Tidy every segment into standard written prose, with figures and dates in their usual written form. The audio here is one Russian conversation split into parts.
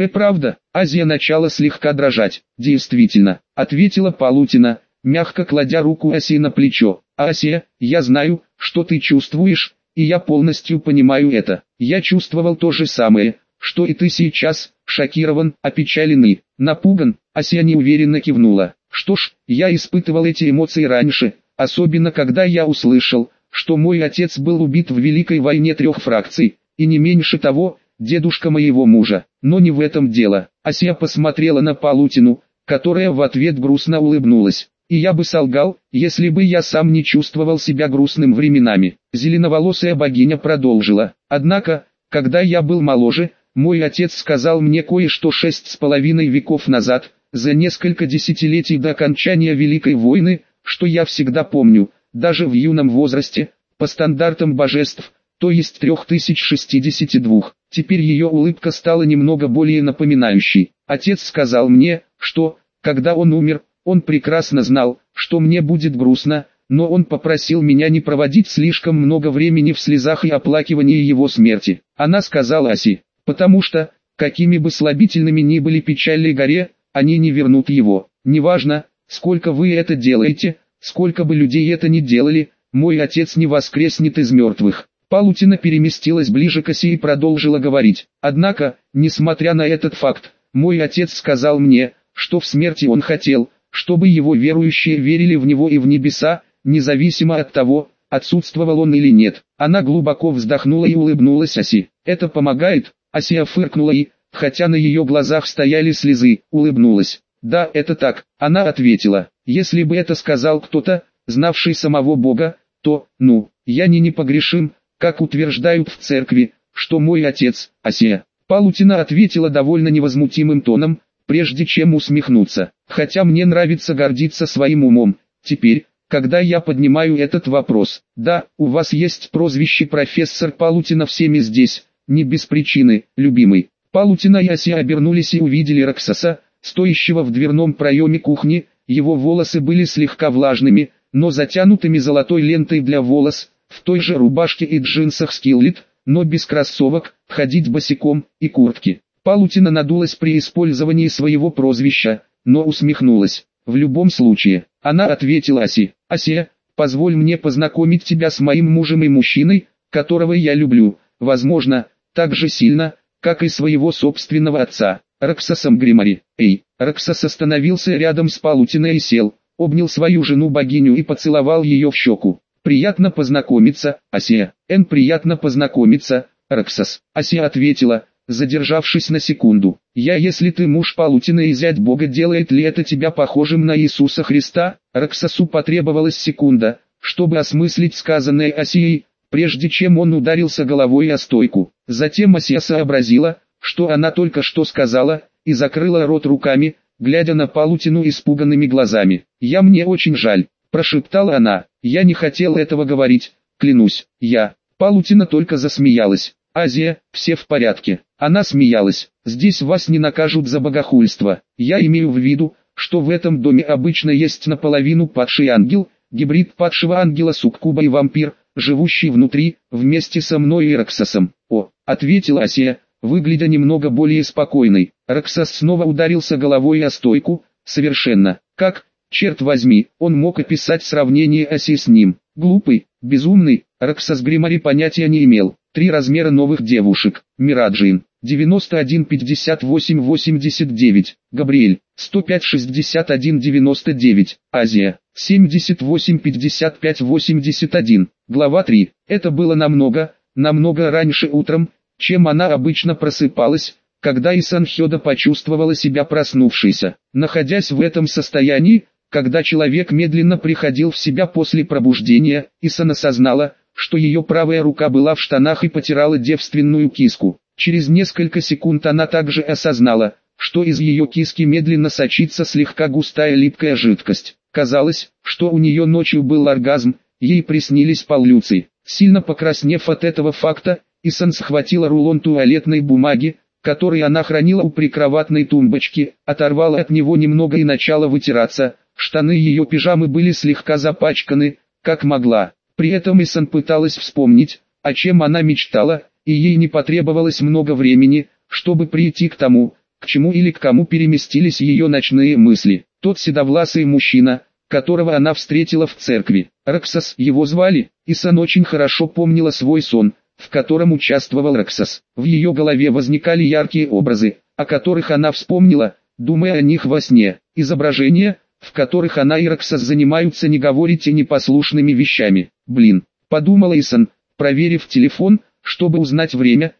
Правда?» Азия начала слегка дрожать. «Действительно», — ответила Палутина, мягко кладя руку Аси на плечо. «Асия, я знаю, что ты чувствуешь, и я полностью понимаю это. Я чувствовал то же самое, что и ты сейчас, шокирован, опечален и напуган». Асия неуверенно кивнула. «Что ж, я испытывал эти эмоции раньше, особенно когда я услышал, что мой отец был убит в Великой войне 3 фракций, и не меньше того, дедушка моего мужа. Но не в этом дело». Асия посмотрела на Палутину, которая в ответ грустно улыбнулась. «И я бы солгал, если бы я сам не чувствовал себя грустным временами». Зеленоволосая богиня продолжила. «Однако, когда я был моложе, мой отец сказал мне кое-что 6,5 веков назад, за несколько десятилетий до окончания Великой войны, что я всегда помню, даже в юном возрасте, по стандартам божеств, то есть 3062. Теперь ее улыбка стала немного более напоминающей. Отец сказал мне, что, когда он умер, он прекрасно знал, что мне будет грустно, но он попросил меня не проводить слишком много времени в слезах и оплакивании его смерти. Она сказала Аси, потому что, какими бы слабительными ни были печали горе, они не вернут его. Неважно, сколько вы это делаете, сколько бы людей это ни делали, мой отец не воскреснет из мертвых». Палутина переместилась ближе к Аси и продолжила говорить. «Однако, несмотря на этот факт, мой отец сказал мне, что в смерти он хотел, чтобы его верующие верили в него и в небеса, независимо от того, отсутствовал он или нет». Она глубоко вздохнула и улыбнулась Аси. «Это помогает?» Асия фыркнула и, хотя на ее глазах стояли слезы, улыбнулась. «Да, это так», она ответила. «Если бы это сказал кто-то, знавший самого Бога, то, я не непогрешим, как утверждают в церкви, что мой отец, Асия». Палутина ответила довольно невозмутимым тоном, прежде чем усмехнуться. «Хотя мне нравится гордиться своим умом, теперь, когда я поднимаю этот вопрос. Да, у вас есть прозвище профессор Палутина всеми здесь, не без причины, любимый». Палутина и Асия обернулись и увидели Роксоса, стоящего в дверном проеме кухни. Его волосы были слегка влажными, но затянутыми золотой лентой для волос, в той же рубашке и джинсах скиллет, но без кроссовок, ходить босиком и куртки. Палутина надулась при использовании своего прозвища, но усмехнулась. «В любом случае», она ответила Аси. «Асия, позволь мне познакомить тебя с моим мужем и мужчиной, которого я люблю, возможно, так же сильно, как и своего собственного отца, Роксосом Гримари». Роксос остановился рядом с Палутиной и сел, обнял свою жену-богиню и поцеловал ее в щеку. «Приятно познакомиться, Асия». «Приятно познакомиться, Роксос», Асия ответила, задержавшись на секунду. «Если ты муж Палутины и зять Бога, делает ли это тебя похожим на Иисуса Христа?» Роксосу потребовалась секунда, чтобы осмыслить сказанное Асией, прежде чем он ударился головой о стойку. Затем Асия сообразила, что она только что сказала, и закрыла рот руками, глядя на Палутину испуганными глазами. «Мне очень жаль», прошептала она. «Я не хотел этого говорить, клянусь, я». Палутина только засмеялась. «Азия, все в порядке». Она смеялась. «Здесь вас не накажут за богохульство. Я имею в виду, что в этом доме обычно есть наполовину падший ангел, гибрид падшего ангела суккуба и вампир, живущий внутри, вместе со мной и Роксосом». «О», ответила Асия, выглядя немного более спокойной. Роксос снова ударился головой о стойку. «Совершенно. Как, черт возьми, он мог описать сравнение Аси с ним? Глупый, безумный». Роксос Гримари понятия не имел. 3 размера новых девушек. Мираджин. 91 58 89. Габриэль. 105 61 99. Азия. 78 55 81. Глава 3. Это было намного раньше утром, чем она обычно просыпалась, когда Исан Хёда почувствовала себя проснувшейся. Находясь в этом состоянии, когда человек медленно приходил в себя после пробуждения, Исан осознала, что ее правая рука была в штанах и потирала девственную киску. Через несколько секунд она также осознала, что из ее киски медленно сочится слегка густая липкая жидкость. Казалось, что у нее ночью был оргазм, ей приснились полюции. Сильно покраснев от этого факта, Исан схватила рулон туалетной бумаги, который она хранила у прикроватной тумбочки, оторвала от него немного и начала вытираться. Штаны ее пижамы были слегка запачканы, как могла. При этом Исан пыталась вспомнить, о чем она мечтала, и ей не потребовалось много времени, чтобы прийти к тому, к чему или к кому переместились ее ночные мысли. Тот седовласый мужчина, которого она встретила в церкви. Роксас его звали. Исан очень хорошо помнила свой сон, в котором участвовал Роксас. В ее голове возникали яркие образы, о которых она вспомнила, думая о них во сне. Изображения, в которых она и Роксас занимаются не говорите непослушными вещами. Блин, подумала Исан, проверив телефон, чтобы узнать время,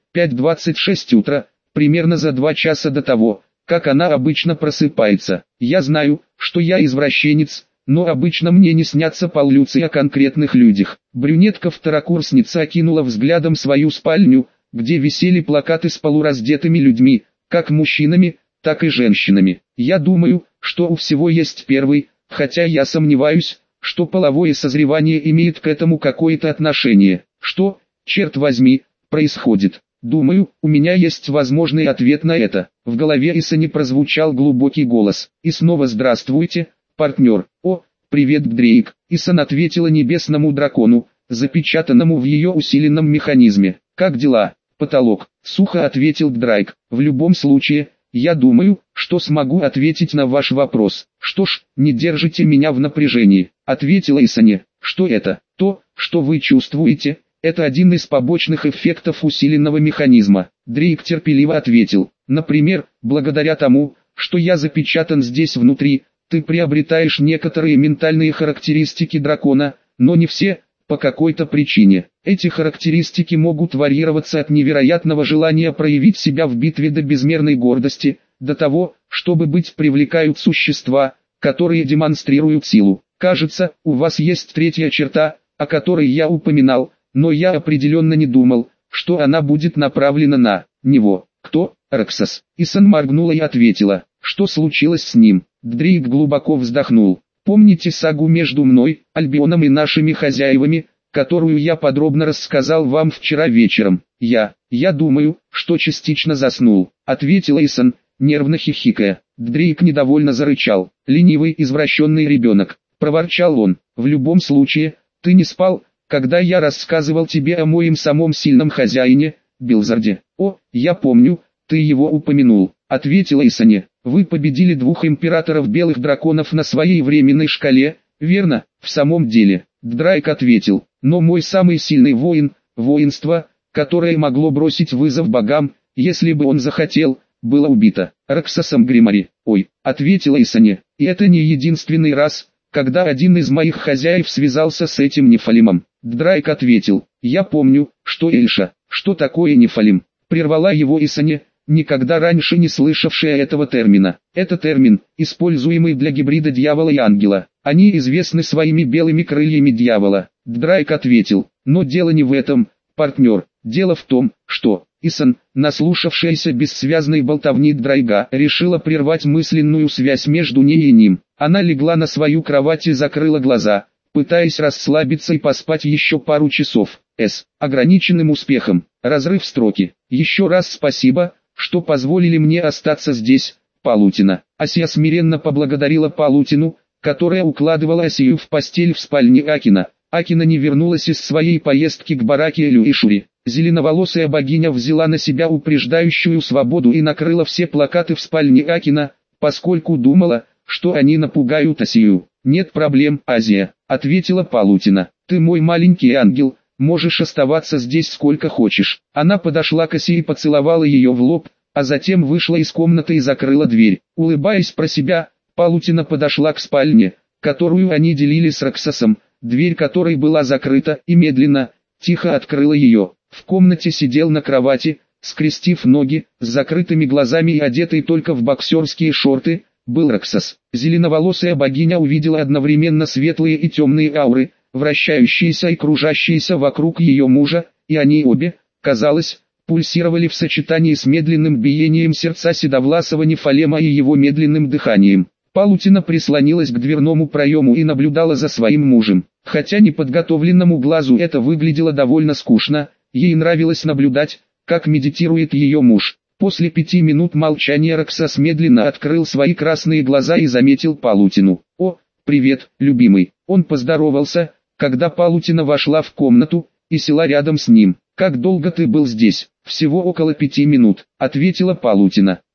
5:26 утра, примерно за 2 часа до того, как она обычно просыпается. Я знаю, что я извращенец, но обычно мне не снятся полюции о конкретных людях. Брюнетка-второкурсница окинула взглядом свою спальню, где висели плакаты с полураздетыми людьми, как мужчинами, так и женщинами. Я думаю, что у всего есть первый, хотя я сомневаюсь, что половое созревание имеет к этому какое-то отношение. Что, черт возьми, происходит? Думаю, у меня есть возможный ответ на это. В голове Исани прозвучал глубокий голос. И снова здравствуйте, партнер. О, привет, Дрейк. Исан ответила небесному дракону, запечатанному в ее усиленном механизме. Как дела? Потолок. Сухо ответил Дрейк. В любом случае, я думаю, что смогу ответить на ваш вопрос. Что ж, не держите меня в напряжении, ответила Исани. Что это? То, что вы чувствуете, это один из побочных эффектов усиленного механизма. Дрейк терпеливо ответил. Например, благодаря тому, что я запечатан здесь внутри, ты приобретаешь некоторые ментальные характеристики дракона, но не все, по какой-то причине. Эти характеристики могут варьироваться от невероятного желания проявить себя в битве до безмерной гордости, до того, чтобы быть привлекают существа, которые демонстрируют силу. Кажется, у вас есть третья черта, о которой я упоминал, но я определенно не думал, что она будет направлена на него. Кто? Роксас. Исан моргнула и ответила, что случилось с ним. Дрейк глубоко вздохнул. Помните сагу между мной, Альбионом и нашими хозяевами, которую я подробно рассказал вам вчера вечером? Я думаю, что частично заснул, ответила Исан, нервно хихикая. Дрейк недовольно зарычал. Ленивый извращенный ребенок, проворчал он. В любом случае, ты не спал, когда я рассказывал тебе о моем самом сильном хозяине, Билзарде. О, я помню, ты его упомянул, ответила Исани. Вы победили 2 императоров белых драконов на своей временной шкале, верно? В самом деле, Дрейк ответил, но мой самый сильный воин, воинство, которое могло бросить вызов богам, если бы он захотел, было убито Роксасом Гримари. Ой, ответила Исани, и это не единственный раз, когда один из моих хозяев связался с этим нефалимом. Дрейк ответил, я помню, что Эльша, что такое нефалим, прервала его Исани, никогда раньше не слышавшая этого термина. Это термин, используемый для гибрида дьявола и ангела. Они известны своими белыми крыльями дьявола. Дрейк ответил, но дело не в этом, партнер. Дело в том, что Исан, наслушавшаяся бессвязной болтовни Дрейга, решила прервать мысленную связь между ней и ним. Она легла на свою кровать и закрыла глаза, пытаясь расслабиться и поспать еще пару часов. С ограниченным успехом. Разрыв строки. Еще раз спасибо, что позволили мне остаться здесь, Палутина. Асия смиренно поблагодарила Палутину, которая укладывала Асию в постель в спальне Акина. Акина не вернулась из своей поездки к Баракиэлю и Шури. Зеленоволосая богиня взяла на себя упреждающую свободу и накрыла все плакаты в спальне Акина, поскольку думала, что они напугают Асию. «Нет проблем, Азия», — ответила Палутина. «Ты мой маленький ангел, можешь оставаться здесь сколько хочешь». Она подошла к Асе и поцеловала ее в лоб, а затем вышла из комнаты и закрыла дверь. Улыбаясь про себя, Палутина подошла к спальне, которую они делили с Роксасом, дверь которой была закрыта, и медленно, тихо открыла ее. В комнате сидел на кровати, скрестив ноги, с закрытыми глазами и одетый только в боксерские шорты, был Роксас. Зеленоволосая богиня увидела одновременно светлые и темные ауры, вращающиеся и кружащиеся вокруг ее мужа, и они обе, казалось, пульсировали в сочетании с медленным биением сердца седовласого Нефалема и его медленным дыханием. Палутина прислонилась к дверному проему и наблюдала за своим мужем. Хотя неподготовленному глазу это выглядело довольно скучно, ей нравилось наблюдать, как медитирует ее муж. После 5 минут молчания Роксас медленно открыл свои красные глаза и заметил Палутину. «О, привет, любимый». Он поздоровался, когда Палутина вошла в комнату, и села рядом с ним. «Как долго ты был здесь?» «Всего около 5 минут», — ответила Палутина.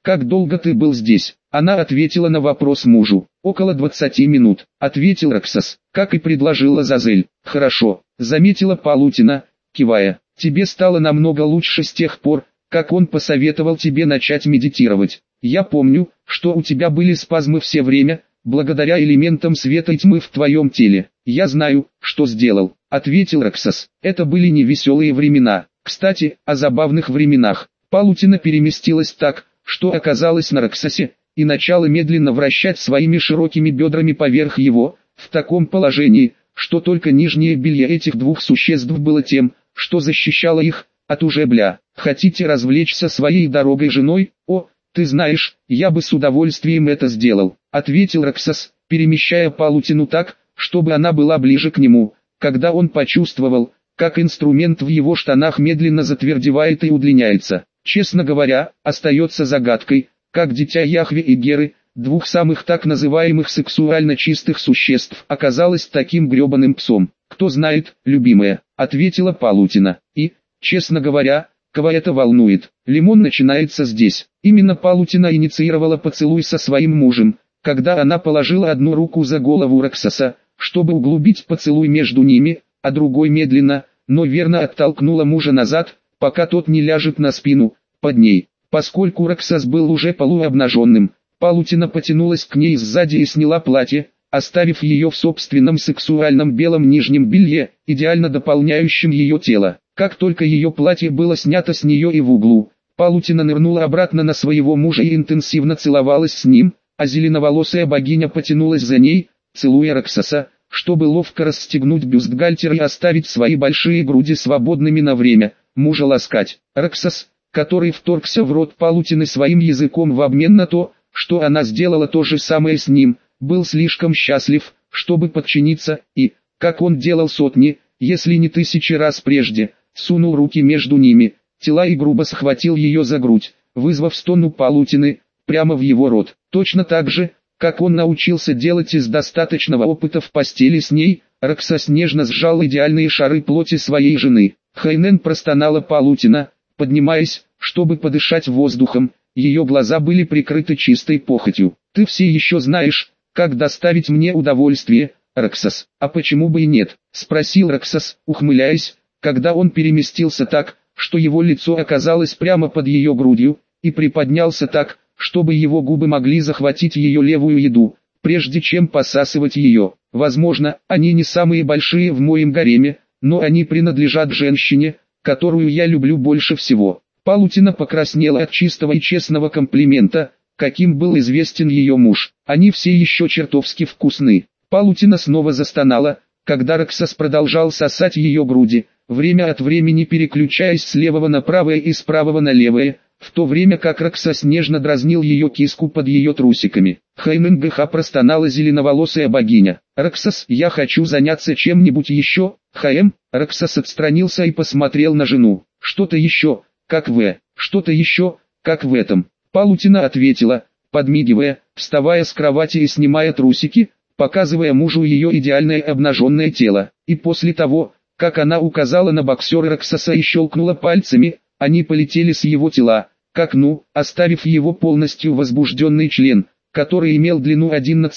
Как долго ты был здесь? Она ответила на вопрос мужу. Около 20 минут, ответил Роксос, как и предложила Зазель. Хорошо, заметила Палутина, кивая. Тебе стало намного лучше с тех пор, как он посоветовал тебе начать медитировать. Я помню, что у тебя были спазмы все время, благодаря элементам света и тьмы в твоем теле. Я знаю, что сделал, ответил Роксос. Это были невеселые времена. Кстати, о забавных временах. Палутина переместилась так, что оказалась на Роксосе, и начала медленно вращать своими широкими бедрами поверх его, в таком положении, что только нижнее белье этих двух существ было тем, что защищало их от ужебля. Хотите развлечься своей дорогой женой? О, ты знаешь, я бы с удовольствием это сделал, ответил Роксос, перемещая Палутину так, чтобы она была ближе к нему, когда он почувствовал, как инструмент в его штанах медленно затвердевает и удлиняется. Честно говоря, остается загадкой, как дитя Яхве и Геры, двух самых так называемых сексуально чистых существ, оказалось таким гребаным псом. Кто знает, любимая, ответила Палутина. И, честно говоря, кого это волнует? Лимон начинается здесь. Именно Палутина инициировала поцелуй со своим мужем, когда она положила одну руку за голову Роксоса, чтобы углубить поцелуй между ними, а другой медленно, но верно оттолкнула мужа назад, пока тот не ляжет на спину, под ней. Поскольку Роксос был уже полуобнаженным, Палутина потянулась к ней сзади и сняла платье, оставив ее в собственном сексуальном белом нижнем белье, идеально дополняющем ее тело. Как только ее платье было снято с нее и в углу, Палутина нырнула обратно на своего мужа и интенсивно целовалась с ним, а зеленоволосая богиня потянулась за ней, целуя Роксоса, чтобы ловко расстегнуть бюстгальтер и оставить свои большие груди свободными на время, мужа ласкать. Роксос, который вторгся в рот Палутины своим языком в обмен на то, что она сделала то же самое с ним, был слишком счастлив, чтобы подчиниться, и, как он делал сотни, если не тысячи раз прежде, сунул руки между ними, тела и грубо схватил ее за грудь, вызвав стон у Палутины, прямо в его рот. Точно так же, как он научился делать из достаточного опыта в постели с ней, Роксос нежно сжал идеальные шары плоти своей жены. Хайнен простонала Палутина, поднимаясь, чтобы подышать воздухом, ее глаза были прикрыты чистой похотью. «Ты все еще знаешь, как доставить мне удовольствие, Роксос, а почему бы и нет?» — спросил Роксос, ухмыляясь, когда он переместился так, что его лицо оказалось прямо под ее грудью, и приподнялся так, чтобы его губы могли захватить ее левую еду, прежде чем посасывать ее. Возможно, они не самые большие в моем гареме, но они принадлежат женщине, которую я люблю больше всего. Палутина покраснела от чистого и честного комплимента, каким был известен ее муж. Они все еще чертовски вкусны. Палутина снова застонала, когда Роксос продолжал сосать ее груди, время от времени переключаясь с левого на правое и с правого на левое, в то время как Роксос нежно дразнил ее киску под ее трусиками. Хайнен ГХ простонала зеленоволосая богиня. «Роксос, я хочу заняться чем-нибудь еще». ХМ, Роксос отстранился и посмотрел на жену. «Что-то еще, как что-то еще, как в этом». Палутина ответила, подмигивая, вставая с кровати и снимая трусики, показывая мужу ее идеальное обнаженное тело. И после того, как она указала на боксера Роксоса и щелкнула пальцами, они полетели с его тела, к окну, оставив его полностью возбужденный член, который имел длину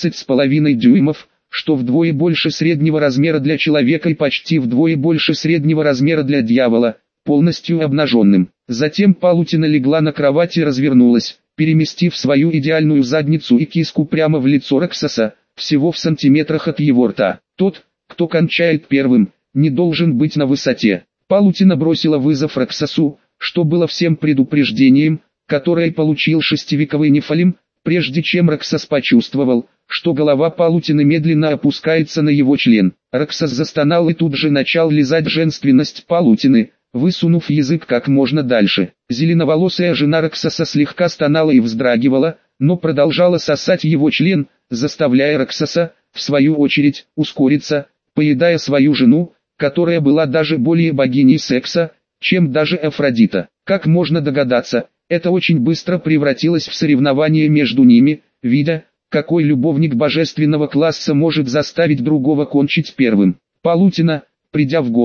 11,5 дюймов, что вдвое больше среднего размера для человека и почти вдвое больше среднего размера для дьявола, полностью обнаженным. Затем Палутина легла на кровать и развернулась, переместив свою идеальную задницу и киску прямо в лицо Роксоса, всего в сантиметрах от его рта. Тот, кто кончает первым, не должен быть на высоте. Палутина бросила вызов Роксосу, что было всем предупреждением, которое получил шестивековый Нефалим, прежде чем Роксос почувствовал, что голова Палутины медленно опускается на его член. Роксос застонал и тут же начал лизать женственность Палутины, высунув язык как можно дальше. Зеленоволосая жена Роксоса слегка стонала и вздрагивала, но продолжала сосать его член, заставляя Роксоса, в свою очередь, ускориться, поедая свою жену, которая была даже более богиней секса, чем даже Афродита. Как можно догадаться, это очень быстро превратилось в соревнование между ними, видя, какой любовник божественного класса может заставить другого кончить первым. Палутина, придя в голову,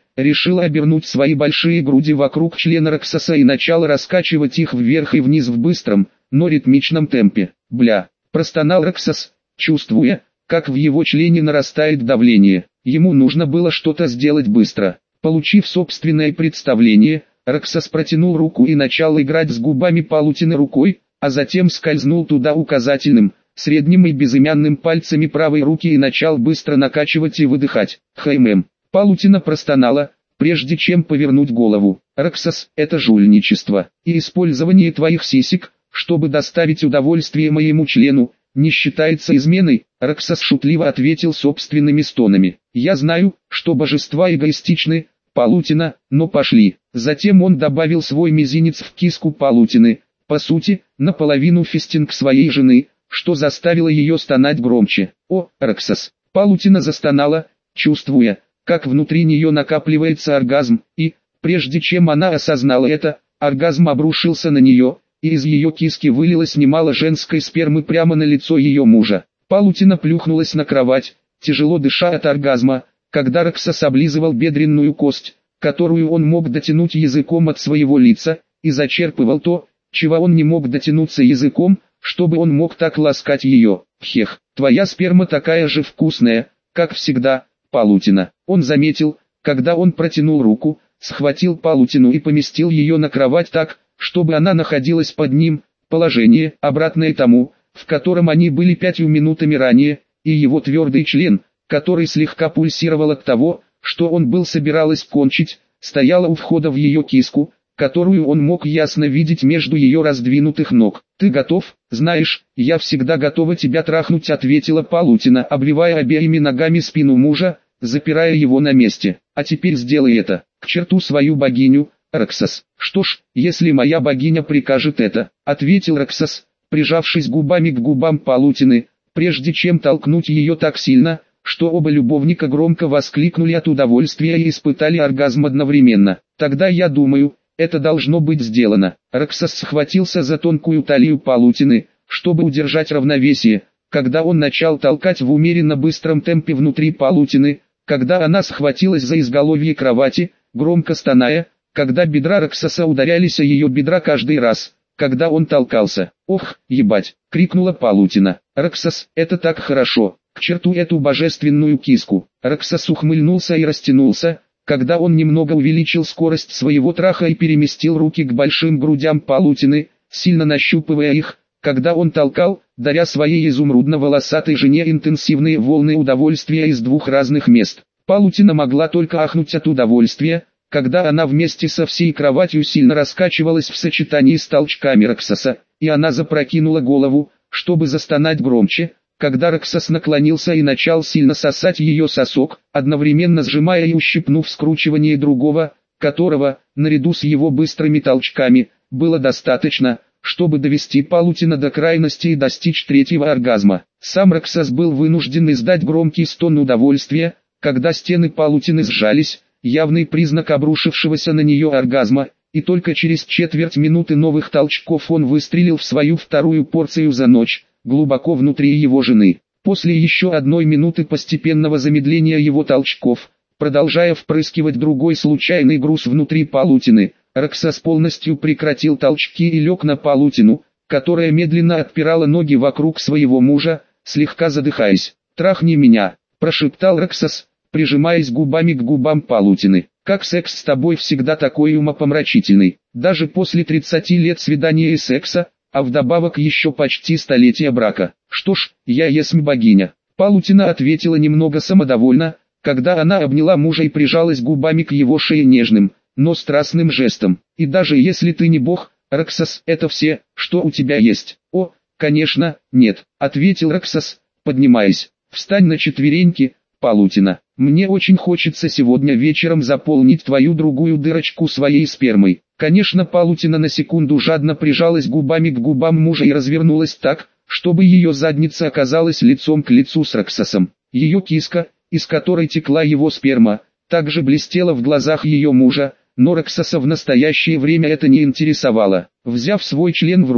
решила обернуть свои большие груди вокруг члена Роксоса и начала раскачивать их вверх и вниз в быстром, но ритмичном темпе. «Бля!» – простонал Роксос, чувствуя, как в его члене нарастает давление. Ему нужно было что-то сделать быстро. Получив собственное представление, Роксос протянул руку и начал играть с губами палутины рукой, а затем скользнул туда указательным, средним и безымянным пальцами правой руки и начал быстро накачивать и выдыхать. «Хаймэм!» Палутина простонала, прежде чем повернуть голову. «Роксос, это жульничество и использование твоих сисек, чтобы доставить удовольствие моему члену, не считается изменой», Роксос шутливо ответил собственными стонами. «Я знаю, что божества эгоистичны, Палутина, но пошли». Затем он добавил свой мизинец в киску Палутины, по сути, наполовину фистинг своей жены, что заставило ее стонать громче. «О, Роксос!» Палутина застонала, чувствуя, как внутри нее накапливается оргазм, и, прежде чем она осознала это, оргазм обрушился на нее, и из ее киски вылилось немало женской спермы прямо на лицо ее мужа. Палутина плюхнулась на кровать, тяжело дыша от оргазма, когда Роксос облизывал бедренную кость, которую он мог дотянуть языком от своего лица, и зачерпывал то, чего он не мог дотянуться языком, чтобы он мог так ласкать ее. «Хех, твоя сперма такая же вкусная, как всегда, Палутина». Он заметил, когда он протянул руку, схватил Палутину и поместил ее на кровать так, чтобы она находилась под ним, положение, обратное тому, в котором они были 5 минутами ранее, и его твердый член, который слегка пульсировал от того, что он собиралась кончить, стояла у входа в ее киску, которую он мог ясно видеть между ее раздвинутых ног. «Ты готов? Знаешь, я всегда готова тебя трахнуть», ответила Палутина, обвивая обеими ногами спину мужа, запирая его на месте. «А теперь сделай это, к черту свою богиню, Роксос». «Что ж, если моя богиня прикажет это», ответил Роксос, прижавшись губами к губам Палутины, прежде чем толкнуть ее так сильно, что оба любовника громко воскликнули от удовольствия и испытали оргазм одновременно. «Тогда я думаю, это должно быть сделано». Роксос схватился за тонкую талию Палутины, чтобы удержать равновесие, когда он начал толкать в умеренно быстром темпе внутри Палутины, когда она схватилась за изголовье кровати, громко стоная, когда бедра Роксоса ударялись о ее бедра каждый раз, когда он толкался. «Ох, ебать!» — крикнула Палутина. «Роксос, это так хорошо! К черту эту божественную киску!» Роксос ухмыльнулся и растянулся, когда он немного увеличил скорость своего траха и переместил руки к большим грудям Палутины, сильно нащупывая их, когда он толкал, даря своей изумрудно-волосатой жене интенсивные волны удовольствия из двух разных мест. Палутина могла только ахнуть от удовольствия, когда она вместе со всей кроватью сильно раскачивалась в сочетании с толчками Роксоса, и она запрокинула голову, чтобы застонать громче, когда Роксос наклонился и начал сильно сосать ее сосок, одновременно сжимая и ущипнув скручивание другого, которого, наряду с его быстрыми толчками, было достаточно, чтобы довести Палутина до крайности и достичь третьего оргазма. Сам Роксос был вынужден издать громкий стон удовольствия, когда стены Палутины сжались, явный признак обрушившегося на нее оргазма, и только через четверть минуты новых толчков он выстрелил в свою вторую порцию за ночь, глубоко внутри его жены. После еще 1 минуты постепенного замедления его толчков, продолжая впрыскивать другой случайный груз внутри Палутины, Роксос полностью прекратил толчки и лег на Палутину, которая медленно отпирала ноги вокруг своего мужа, слегка задыхаясь. «Трахни меня», – прошептал Роксос, прижимаясь губами к губам Палутины. «Как секс с тобой всегда такой умопомрачительный, даже после 30 лет свидания и секса, а вдобавок еще почти столетия брака. Что ж, я есмь богиня». Палутина ответила немного самодовольно, когда она обняла мужа и прижалась губами к его шее нежным, но страстным жестом. «И даже если ты не бог, Роксос, это все, что у тебя есть». «О, конечно, нет», — ответил Роксос, поднимаясь. «Встань на четвереньки, Палутина. Мне очень хочется сегодня вечером заполнить твою другую дырочку своей спермой». Конечно, Палутина на секунду жадно прижалась губами к губам мужа и развернулась так, чтобы ее задница оказалась лицом к лицу с Роксосом. Ее киска, из которой текла его сперма, также блестела в глазах ее мужа, но Роксоса в настоящее время это не интересовало. Взяв свой член в руку,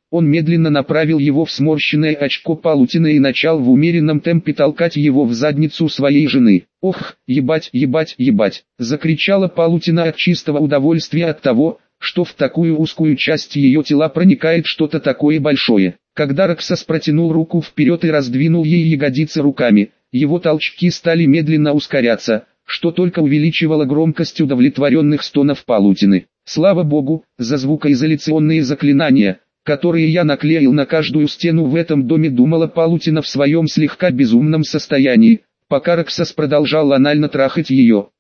Он медленно направил его в сморщенное очко палутины и начал в умеренном темпе толкать его в задницу своей жены. «Ох, ебать, ебать, ебать!» — закричала палутина от чистого удовольствия от того, что в такую узкую часть ее тела проникает что-то такое большое. Когда Роксос протянул руку вперед и раздвинул ей ягодицы руками, его толчки стали медленно ускоряться, что только увеличивало громкость удовлетворенных стонов палутины. Слава богу, за звукоизоляционные заклинания, которые я наклеил на каждую стену в этом доме, думала палутина в своем слегка безумном состоянии, пока Роксос продолжал анально трахать ее.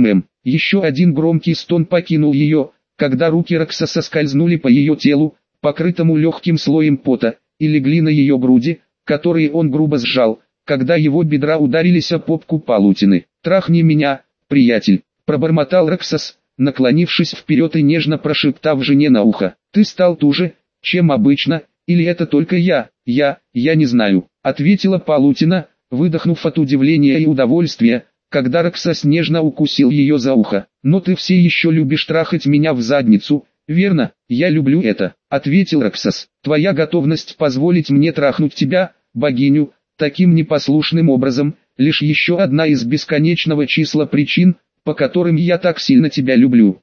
Еще один громкий стон покинул ее, когда руки Роксоса скользнули по ее телу, покрытому легким слоем пота, и легли на ее груди, которые он грубо сжал, когда его бедра ударились о попку палутины. «Трахни меня, приятель», — пробормотал Роксос, наклонившись вперед и нежно прошептав жене на ухо. «Ты стал туже, чем обычно, или это только я не знаю», — ответила палутина, выдохнув от удивления и удовольствия, когда Роксос нежно укусил ее за ухо. «Но ты все еще любишь трахать меня в задницу, верно?» «Я люблю это», — ответил Роксос. «Твоя готовность позволить мне трахнуть тебя, богиню, таким непослушным образом, лишь еще одна из бесконечного числа причин, по которым я так сильно тебя люблю».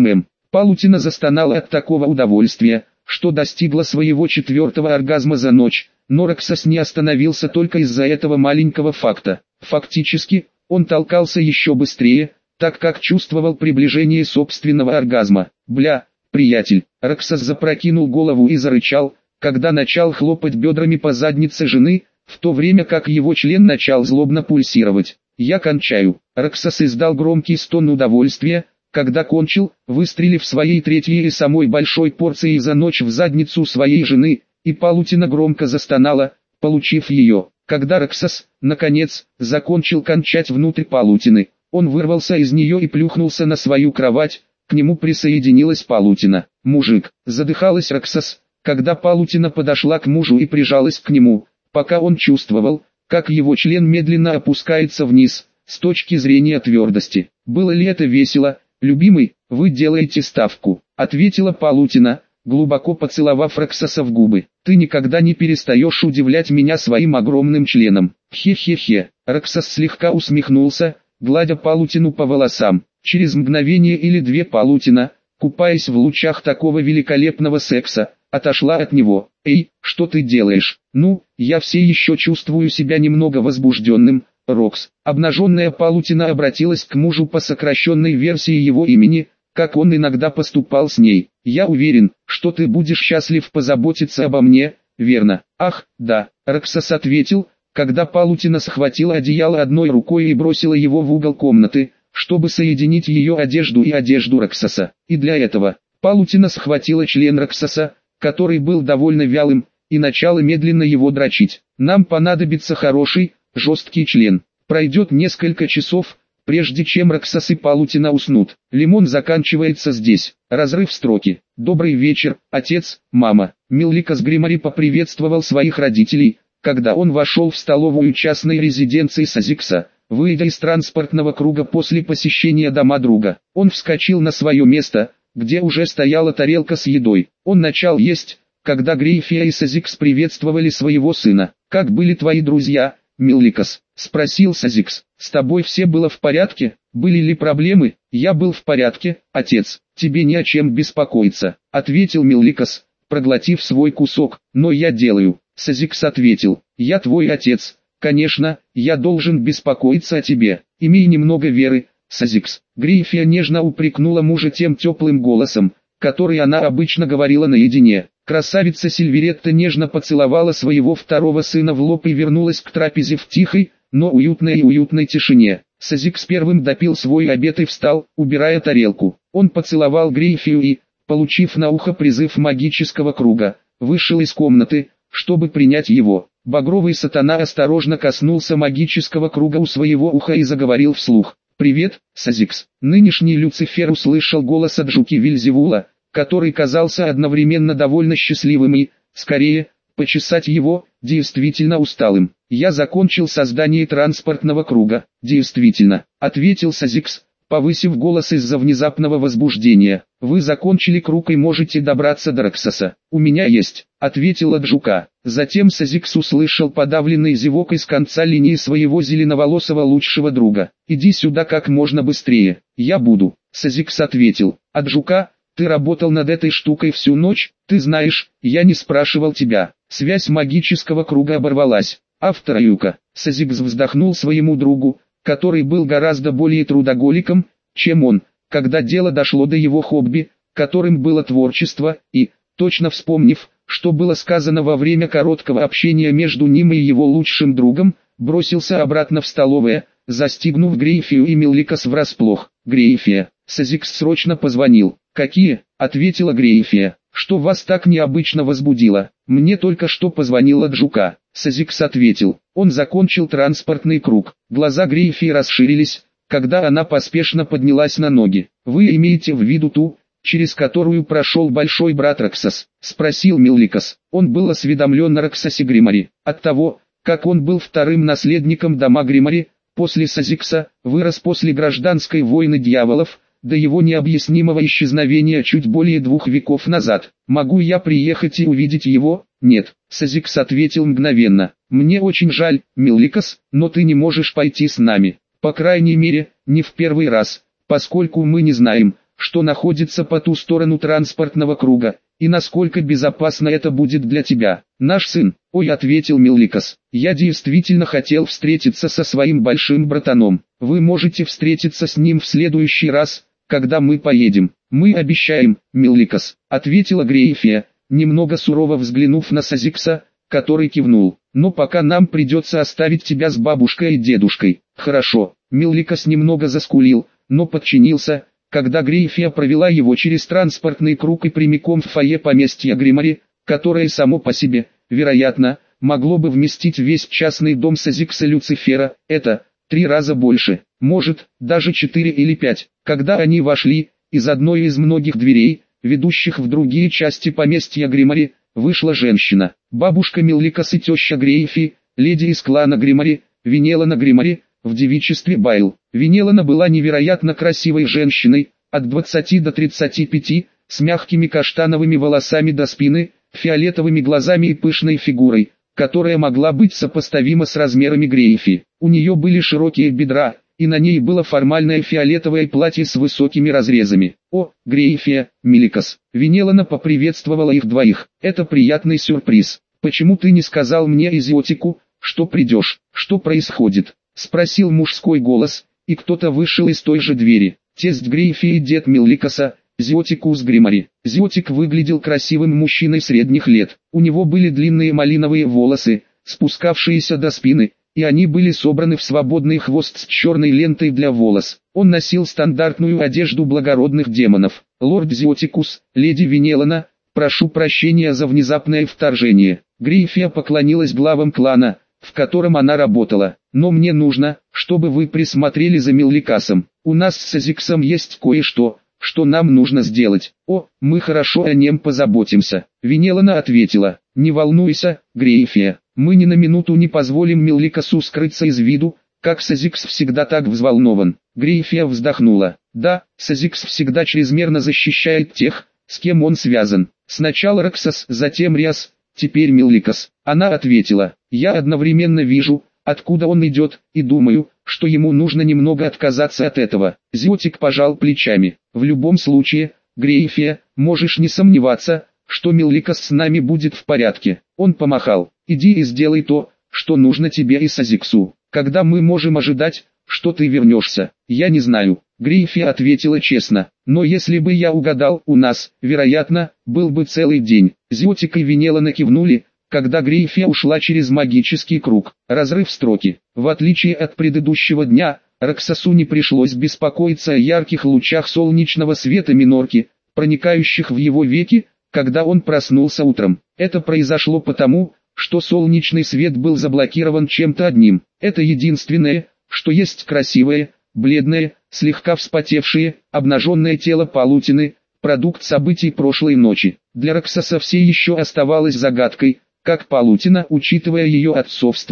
Палутина застонала от такого удовольствия, что достигла своего 4-го оргазма за ночь, но Роксос не остановился только из-за этого маленького факта. Фактически, он толкался еще быстрее, так как чувствовал приближение собственного оргазма. «Бля, приятель», — Роксос запрокинул голову и зарычал, когда начал хлопать бедрами по заднице жены, в то время как его член начал злобно пульсировать. «Я кончаю». Роксос издал громкий стон удовольствия, когда кончил, выстрелив своей третьей и самой большой порцией за ночь в задницу своей жены, и палутина громко застонала, получив ее. Когда Роксос, наконец, закончил кончать внутрь палутины, он вырвался из нее и плюхнулся на свою кровать, к нему присоединилась палутина. «Мужик», — задыхалась Роксос, когда палутина подошла к мужу и прижалась к нему, пока он чувствовал, как его член медленно опускается вниз, с точки зрения твердости. «Было ли это весело, любимый, вы делаете ставку», — ответила палутина, глубоко поцеловав Роксоса в губы. «Ты никогда не перестаешь удивлять меня своим огромным членом». «Хе-хе-хе», — Роксос слегка усмехнулся, гладя палутину по волосам. Через мгновение или две палутина, купаясь в лучах такого великолепного секса, отошла от него. «Эй, что ты делаешь?» «Ну, я все еще чувствую себя немного возбужденным, Рокс». Обнаженная палутина обратилась к мужу по сокращенной версии его имени, как он иногда поступал с ней. «Я уверен, что ты будешь счастлив позаботиться обо мне, верно?» «Ах, да», — Роксос ответил, когда палутина схватила одеяло одной рукой и бросила его в угол комнаты, чтобы соединить ее одежду и одежду Роксоса. И для этого палутина схватила член Роксоса, который был довольно вялым, и начала медленно его дрочить. «Нам понадобится хороший, жесткий член. Пройдет несколько часов, прежде чем Роксос и палутина уснут. Лимон заканчивается здесь». Разрыв строки. «Добрый вечер, отец, мама». Милликас Гримари поприветствовал своих родителей, когда он вошел в столовую частной резиденции Сазикса, выйдя из транспортного круга после посещения дома друга. Он вскочил на свое место, где уже стояла тарелка с едой. Он начал есть, когда Грейфия и Сазикс приветствовали своего сына. «Как были твои друзья, Милликас?» — спросил Сазикс. «С тобой все было в порядке? Были ли проблемы?» «Я был в порядке, отец. Тебе не о чем беспокоиться», — ответил Милликас, проглотив свой кусок. «Но я делаю». Сазикс ответил: «Я твой отец. Конечно, я должен беспокоиться о тебе. Имей немного веры, Сазикс». Грейфия нежно упрекнула мужа тем теплым голосом, который она обычно говорила наедине. Красавица Сильверетта нежно поцеловала своего второго сына в лоб и вернулась к трапезе в тихой, но уютной тишине. Сазикс первым допил свой обед и встал, убирая тарелку. Он поцеловал Грейфию и, получив на ухо призыв магического круга, вышел из комнаты, чтобы принять его. Багровый сатана осторожно коснулся магического круга у своего уха и заговорил вслух. «Привет, Сазикс». Нынешний Люцифер услышал голос от жуки Вильзевула, который казался одновременно довольно счастливым и, скорее, почесать его, действительно усталым. «Я закончил создание транспортного круга». «Действительно», — ответил Сазикс, повысив голос из-за внезапного возбуждения. «Вы закончили круг и можете добраться до Роксоса». «У меня есть», — ответила Джука. Затем Сазикс услышал подавленный зевок из конца линии своего зеленоволосого лучшего друга. «Иди сюда как можно быстрее». «Я буду», — Сазикс ответил. «А Джука, ты работал над этой штукой всю ночь? Ты знаешь, я не спрашивал тебя». Связь магического круга оборвалась. Автор Юка. Сазикс вздохнул своему другу, который был гораздо более трудоголиком, чем он, когда дело дошло до его хобби, которым было творчество, и, точно вспомнив, что было сказано во время короткого общения между ним и его лучшим другом, бросился обратно в столовое, застигнув Грейфию и Милликас врасплох. «Грейфия, Сазикс срочно позвонил». «Какие?» — ответила Грейфия. «Что вас так необычно возбудило?» «Мне только что позвонила Джука», — Сазикс ответил. Он закончил транспортный круг. Глаза Грейфии расширились, когда она поспешно поднялась на ноги. «Вы имеете в виду ту, через которую прошел большой брат Роксос?» — спросил Милликас. Он был осведомлен о Роксосе Гримари. От того, как он был вторым наследником дома Гримари, после Сазикса, вырос после гражданской войны дьяволов, до его необъяснимого исчезновения чуть более 2 веков назад. «Могу я приехать и увидеть его?» «Нет», — Сазикс ответил мгновенно. «Мне очень жаль, Милликас, но ты не можешь пойти с нами. По крайней мере, не в первый раз, поскольку мы не знаем, что находится по ту сторону транспортного круга, и насколько безопасно это будет для тебя. Наш сын». «Ой», — ответил Милликас, — «я действительно хотел встретиться со своим большим братаном. Вы можете встретиться с ним в следующий раз, когда мы поедем». «Мы обещаем, Милликас», — ответила Грейфия, немного сурово взглянув на Сазикса, который кивнул. «Но пока нам придется оставить тебя с бабушкой и дедушкой». «Хорошо». Милликас немного заскулил, но подчинился, когда Грейфия провела его через транспортный круг и прямиком в фойе поместья Гримари, которое само по себе, вероятно, могло бы вместить весь частный дом Сазикса Люцифера. Это 3 раза больше, может, даже 4 или 5. Когда они вошли, из одной из многих дверей, ведущих в другие части поместья Гримари, вышла женщина. Бабушка Милликас и теща Грейфи, леди из клана Гримари, Винелана Гримари, в девичестве Байл. Винелана была невероятно красивой женщиной, от 20 до 35, с мягкими каштановыми волосами до спины, фиолетовыми глазами и пышной фигурой, которая могла быть сопоставима с размерами Грейфи. У нее были широкие бедра, и на ней было формальное фиолетовое платье с высокими разрезами. «О, Грейфия, Милликас!» Винелана поприветствовала их двоих. «Это приятный сюрприз. Почему ты не сказал мне Изиотику, что придешь? Что происходит?» — спросил мужской голос, и кто-то вышел из той же двери. Тесть Грейфи и дед Милликаса, Зиотикус Гримари. Зиотик выглядел красивым мужчиной средних лет. У него были длинные малиновые волосы, спускавшиеся до спины, и они были собраны в свободный хвост с черной лентой для волос. Он носил стандартную одежду благородных демонов. «Лорд Зиотикус, леди Винелана, прошу прощения за внезапное вторжение». Грейфия поклонилась главам клана, в котором она работала. «Но мне нужно, чтобы вы присмотрели за Милликасом. У нас с Сазиксом есть кое-что, что нам нужно сделать». «О, мы хорошо о нем позаботимся», — Винелана ответила. «Не волнуйся, Грейфия, мы ни на минуту не позволим Милликасу скрыться из виду, как Сазикс всегда так взволнован». Грейфия вздохнула. «Да, Сазикс всегда чрезмерно защищает тех, с кем он связан. Сначала Роксос, затем Риас, теперь Милликас». Она ответила. «Я одновременно вижу, откуда он идет, и думаю, что ему нужно немного отказаться от этого». Зиотик пожал плечами. «В любом случае, Грейфия, можешь не сомневаться, что Милликас с нами будет в порядке». Он помахал. «Иди и сделай то, что нужно тебе и Сазиксу. Когда мы можем ожидать, что ты вернешься?» «Я не знаю», — Грейфия ответила честно. «Но если бы я угадал, у нас, вероятно, был бы целый день». Зиотик и Винелана кивнули, когда Грейфия ушла через магический круг. Разрыв строки. В отличие от предыдущего дня, Роксосу не пришлось беспокоиться о ярких лучах солнечного света минорки, проникающих в его веки, когда он проснулся утром. Это произошло потому, что солнечный свет был заблокирован чем-то одним. Это единственное, что есть красивое, бледное, слегка вспотевшее, обнаженное тело Палутины, продукт событий прошлой ночи. Для Роксоса все еще оставалось загадкой, как Палутина, учитывая ее отцовство,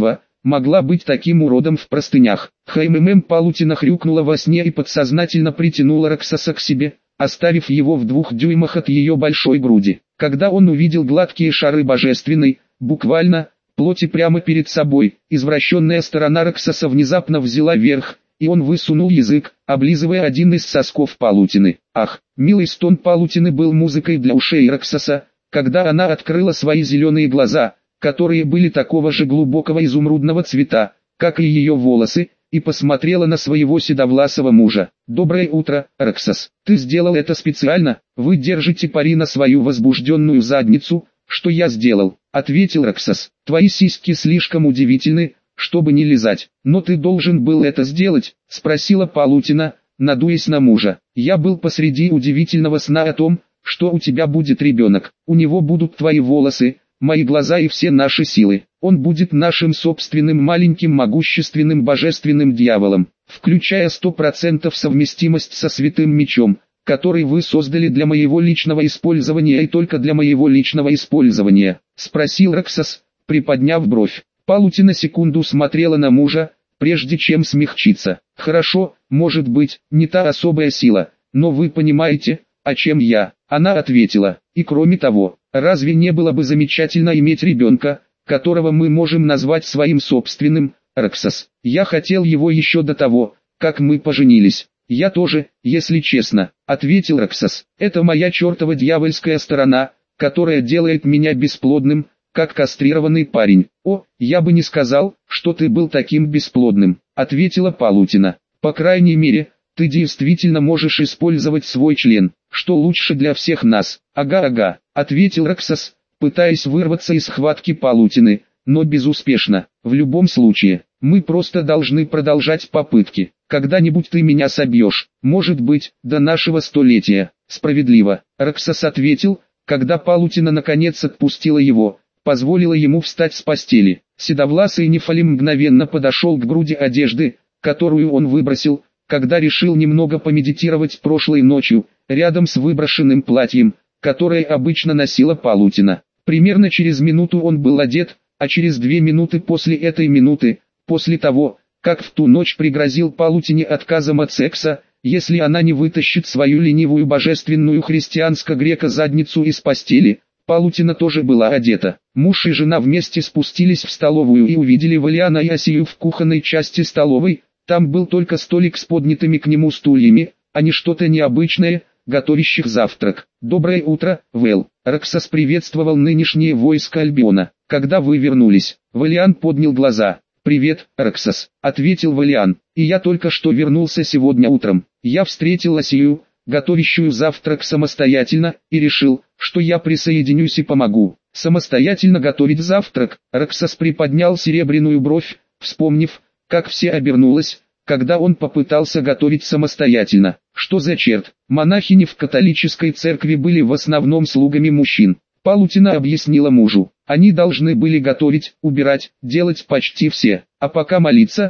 могла быть таким уродом в простынях. Палутина хрюкнула во сне и подсознательно притянула Роксоса к себе, оставив его в 2 дюймах от ее большой груди. Когда он увидел гладкие шары божественной, буквально, плоти прямо перед собой, извращенная сторона Роксоса внезапно взяла верх, и он высунул язык, облизывая один из сосков Палутины. Ах, милый стон Палутины был музыкой для ушей Роксоса, когда она открыла свои зеленые глаза, которые были такого же глубокого изумрудного цвета, как и ее волосы, и посмотрела на своего седовласого мужа. «Доброе утро, Роксос. Ты сделал это специально? Вы держите пари на свою возбужденную задницу?» «Что я сделал?» — ответил Роксос. «Твои сиськи слишком удивительны, чтобы не лизать. Но ты должен был это сделать?» — спросила Палутина, надуясь на мужа. «Я был посреди удивительного сна о том, что у тебя будет ребенок. У него будут твои волосы, мои глаза и все наши силы. Он будет нашим собственным маленьким могущественным божественным дьяволом, включая 100% совместимость со святым мечом, который вы создали для моего личного использования и только для моего личного использования», — спросил Роксос, приподняв бровь. Палутина секунду смотрела на мужа, прежде чем смягчиться. «Хорошо, может быть, не та особая сила, но вы понимаете, о чем я?» Она ответила. «И кроме того, разве не было бы замечательно иметь ребенка, которого мы можем назвать своим собственным, Роксос? Я хотел его еще до того, как мы поженились». «Я тоже, если честно», — ответил Роксос. «Это моя чертова дьявольская сторона, которая делает меня бесплодным, как кастрированный парень». «О, я бы не сказал, что ты был таким бесплодным», — ответила Палутина. «По крайней мере, ты действительно можешь использовать свой член, что лучше для всех нас». «Ага», — ответил Роксос, пытаясь вырваться из схватки Палутины, но безуспешно. «В любом случае, мы просто должны продолжать попытки. Когда-нибудь ты меня собьешь, может быть, до нашего 100-летия». «Справедливо», — Роксос ответил, когда Палутина наконец отпустила его, позволила ему встать с постели. Седовласый Нефалим мгновенно подошел к груди одежды, которую он выбросил, когда решил немного помедитировать прошлой ночью, рядом с выброшенным платьем, которое обычно носила Палутина. Примерно через минуту он был одет, а через 2 минуты после этой минуты, после того, как в ту ночь пригрозил Палутине отказом от секса, если она не вытащит свою ленивую божественную христианско-греко задницу из постели, Палутина тоже была одета. Муж и жена вместе спустились в столовую и увидели Валиана и Асию в кухонной части столовой. Там был только столик с поднятыми к нему стульями, а не что-то необычное, готовящих завтрак. «Доброе утро, Вэл». Роксос приветствовал нынешнее войско Альбиона. «Когда вы вернулись?» Валиан поднял глаза. «Привет, Роксос», — ответил Валиан. «И я только что вернулся сегодня утром. Я встретил Асию, готовящую завтрак самостоятельно, и решил, что я присоединюсь и помогу». «Самостоятельно готовить завтрак?» Роксос приподнял серебряную бровь, вспомнив, как все обернулось, когда он попытался готовить самостоятельно. Что за черт? Монахини в католической церкви были в основном слугами мужчин. Палутина объяснила мужу. Они должны были готовить, убирать, делать почти все, а пока молиться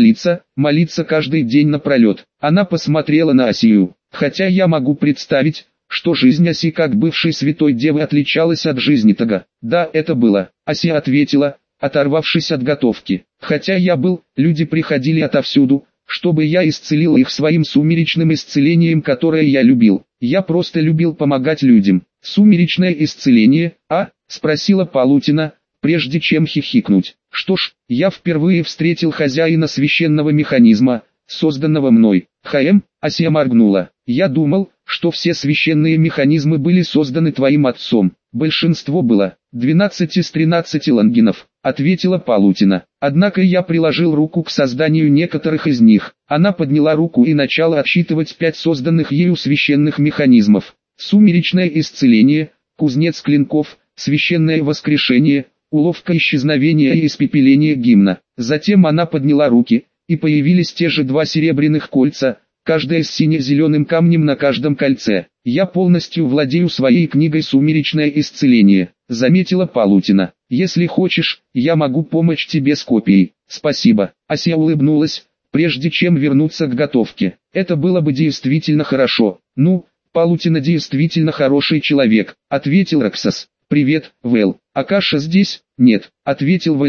каждый день напролет. Она посмотрела на Асию. «Хотя я могу представить, что жизнь Аси как бывшей святой девы отличалась от жизни Тага». «Да, это было», — Асия ответила, оторвавшись от готовки. «Хотя я был, люди приходили отовсюду, чтобы я исцелил их своим сумеречным исцелением, которое я любил. Я просто любил помогать людям». «Сумеречное исцеление, а?» — спросила Палутина, прежде чем хихикнуть. «Что ж, я впервые встретил хозяина священного механизма, созданного мной». Асия моргнула. «Я думал, что все священные механизмы были созданы твоим отцом». «Большинство было, 12 из 13 лангинов», — ответила Палутина. «Однако я приложил руку к созданию некоторых из них». Она подняла руку и начала отсчитывать 5 созданных ею священных механизмов. Сумеречное исцеление, кузнец клинков, священное воскрешение, уловка исчезновения и испепеление гимна. Затем она подняла руки, и появились те же 2 серебряных кольца, каждое с сине-зеленым камнем на каждом кольце. «Я полностью владею своей книгой «Сумеречное исцеление», — заметила Палутина. «Если хочешь, я могу помочь тебе с копией». «Спасибо». Асия улыбнулась, прежде чем вернуться к готовке. «Это было бы действительно хорошо». «Ну, Палутина действительно хороший человек», — ответил Роксос. «Привет, Вэл. Акаша здесь?» «Нет», — ответил Валиан.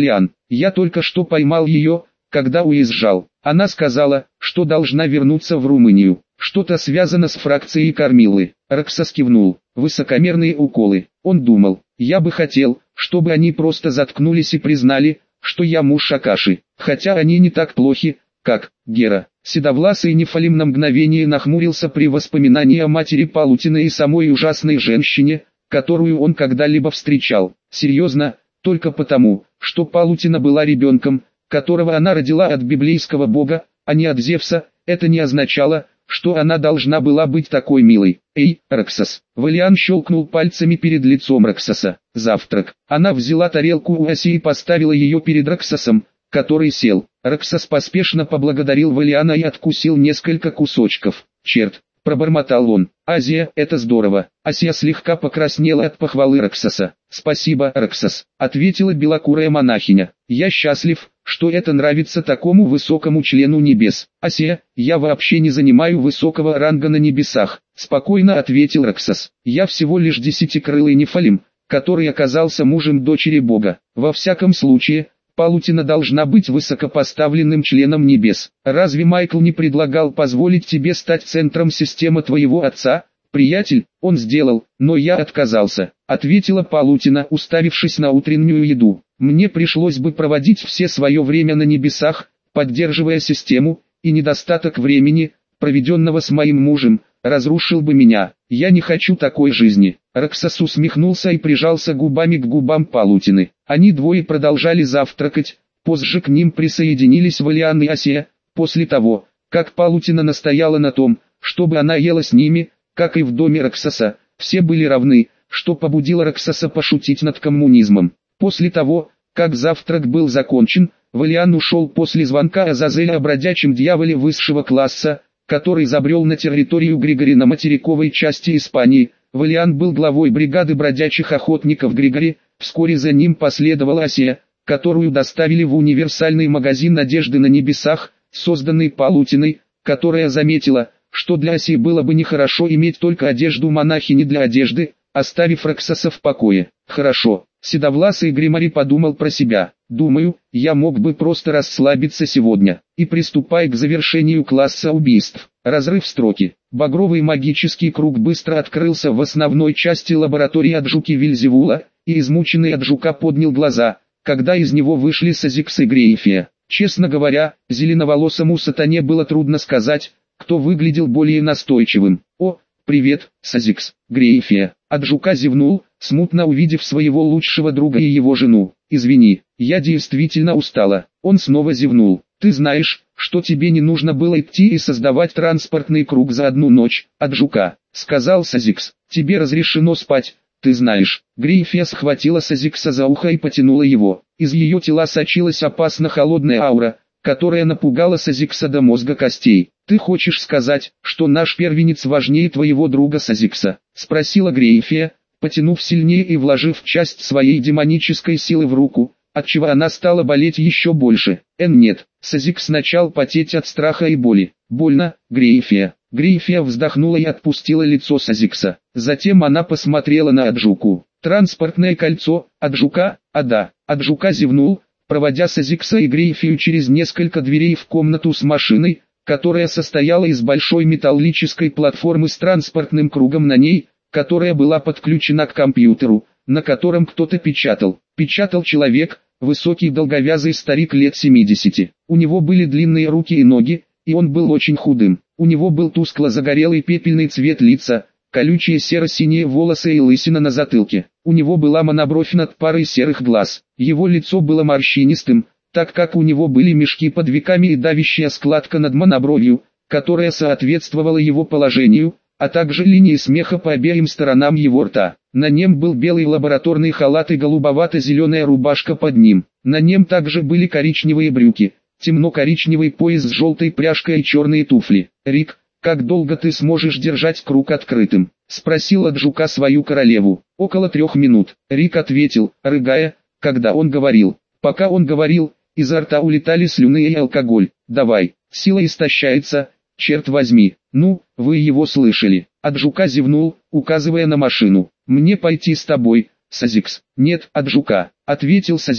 Я только что поймал ее, когда уезжал. Она сказала, что должна вернуться в Румынию. Что-то связано с фракцией Кормилы. Роксос кивнул. Высокомерные уколы. Он думал, я бы хотел, чтобы они просто заткнулись и признали, что я муж Акаши. Хотя они не так плохи, как Гера. Седовласый Нефалим на мгновение нахмурился при воспоминании о матери Палутины и самой ужасной женщине, которую он когда-либо встречал. Серьезно, только потому, что Палутина была ребенком, которого она родила от библейского бога, а не от Зевса, это не означало, что она должна была быть такой милой. «Эй, Роксос!» Валиан щелкнул пальцами перед лицом Роксоса. «Завтрак». Она взяла тарелку у Аси и поставила ее перед Роксосом, который сел. Роксос поспешно поблагодарил Валиана и откусил несколько кусочков. «Черт!» — пробормотал он. «Азия, это здорово!» Асия слегка покраснела от похвалы Роксоса. «Спасибо, Роксос!» — ответила белокурая монахиня. «Я счастлив, что это нравится такому высокому члену небес. Асия, я вообще не занимаю высокого ранга на небесах», — спокойно ответил Роксос. «Я всего лишь десятикрылый Нефалим, который оказался мужем дочери бога. Во всяком случае, Палутина должна быть высокопоставленным членом небес. Разве Майкл не предлагал позволить тебе стать центром системы твоего отца? Приятель, он сделал, но я отказался», — ответила Палутина, уставившись на утреннюю еду. «Мне пришлось бы проводить все свое время на небесах, поддерживая систему, и недостаток времени, проведенного с моим мужем, разрушил бы меня. Я не хочу такой жизни». Роксос усмехнулся и прижался губами к губам Палутины. Они двое продолжали завтракать, позже к ним присоединились Валиан и Асия, после того, как Палутина настояла на том, чтобы она ела с ними, как и в доме Роксоса, все были равны, что побудило Роксоса пошутить над коммунизмом. После того, как завтрак был закончен, Валиан ушел после звонка Азазеля о бродячем дьяволе высшего класса, который забрел на территорию Григори на материковой части Испании. Валиан был главой бригады бродячих охотников Григори, вскоре за ним последовала Асия, которую доставили в универсальный магазин одежды на небесах, созданный Палутиной, которая заметила, что для Асии было бы нехорошо иметь только одежду монахини для одежды, оставив Роксоса в покое. «Хорошо», — седовласый Гримари подумал про себя. «Думаю, я мог бы просто расслабиться сегодня». И приступая к завершению класса убийств. Разрыв строки. Багровый магический круг быстро открылся в основной части лаборатории Аджуки Вильзевула, и измученный Аджука поднял глаза, когда из него вышли Сазикс и Грейфия. Честно говоря, зеленоволосому сатане было трудно сказать, кто выглядел более настойчивым. «О, привет, Сазикс, Грейфия». Аджука зевнул, смутно увидев своего лучшего друга и его жену. «Извини, я действительно устала». Он снова зевнул. «Ты знаешь, что тебе не нужно было идти и создавать транспортный круг за одну ночь, Аджука», — сказал Сазикс. «Тебе разрешено спать, ты знаешь». Грейфия схватила Сазикса за ухо и потянула его. Из ее тела сочилась опасно холодная аура, которая напугала Сазикса до мозга костей. «Ты хочешь сказать, что наш первенец важнее твоего друга Сазикса?» — спросила Грейфия, потянув сильнее и вложив часть своей демонической силы в руку, отчего она стала болеть еще больше. Нет. Сазикс начал потеть от страха и боли. «Больно, Грейфия». Грейфия вздохнула и отпустила лицо Сазикса. Затем она посмотрела на Аджуку. «Транспортное кольцо, Аджука?» «А да». Аджука зевнул, проводя Сазикса и Грейфию через несколько дверей в комнату с машиной, которая состояла из большой металлической платформы с транспортным кругом на ней, которая была подключена к компьютеру, на котором кто-то печатал. Печатал человек, высокий долговязый старик лет 70. У него были длинные руки и ноги, и он был очень худым. У него был тускло-загорелый пепельный цвет лица, колючие серо-синие волосы и лысина на затылке. У него была монобровь над парой серых глаз. Его лицо было морщинистым, так как у него были мешки под веками и давящая складка над монобровью, которая соответствовала его положению, а также линии смеха по обеим сторонам его рта. На нем был белый лабораторный халат и голубовато-зеленая рубашка под ним. На нем также были коричневые брюки, темно-коричневый пояс с желтой пряжкой и черные туфли. «Рик, как долго ты сможешь держать круг открытым?» — спросила Аджука свою королеву. «Около 3 минут», — Рик ответил, рыгая, когда он говорил. Пока он говорил, изо рта улетали слюны и алкоголь. «Давай, сила истощается, черт возьми». «Ну, вы его слышали». Аджука зевнул, указывая на машину. «Мне пойти с тобой, Сазикс?» «Нет, Аджука», — ответил Сазикс,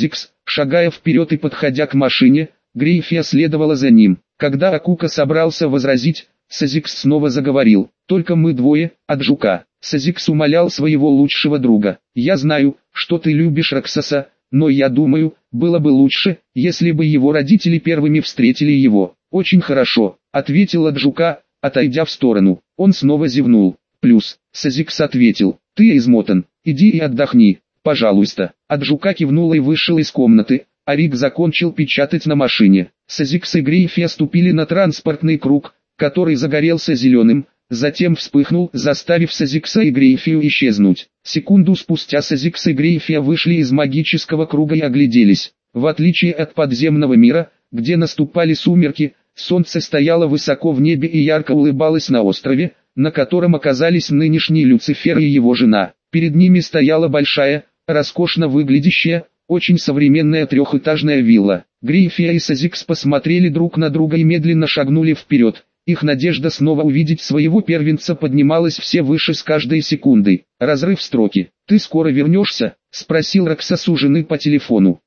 Шагая вперед и подходя к машине, Грейфия следовала за ним. Когда Акука собрался возразить, Сазикс снова заговорил. «Только мы двое, от жука». Сазикс умолял своего лучшего друга. «Я знаю, что ты любишь Раксаса, но я думаю, было бы лучше, если бы его родители первыми встретили его». «Очень хорошо», — ответил Аджука, отойдя в сторону. Он снова зевнул. «Плюс», — Сазикс ответил, — «ты измотан, иди и отдохни, пожалуйста». Аджука кивнул и вышел из комнаты, а Рик закончил печатать на машине. Сазикс и Грейфия ступили на транспортный круг, который загорелся зеленым, затем вспыхнул, заставив Сазикса и Грейфию исчезнуть. Секунду спустя Сазикс и Грейфия вышли из магического круга и огляделись. В отличие от подземного мира, где наступали сумерки, солнце стояло высоко в небе и ярко улыбалось на острове, на котором оказались нынешний Люцифер и его жена. Перед ними стояла большая, роскошно выглядящая, очень современная трехэтажная вилла. Грейфия и Сазикс посмотрели друг на друга и медленно шагнули вперед. Их надежда снова увидеть своего первенца поднималась все выше с каждой секундой. Разрыв строки. «Ты скоро вернешься?» — спросил Раксас у жены по телефону.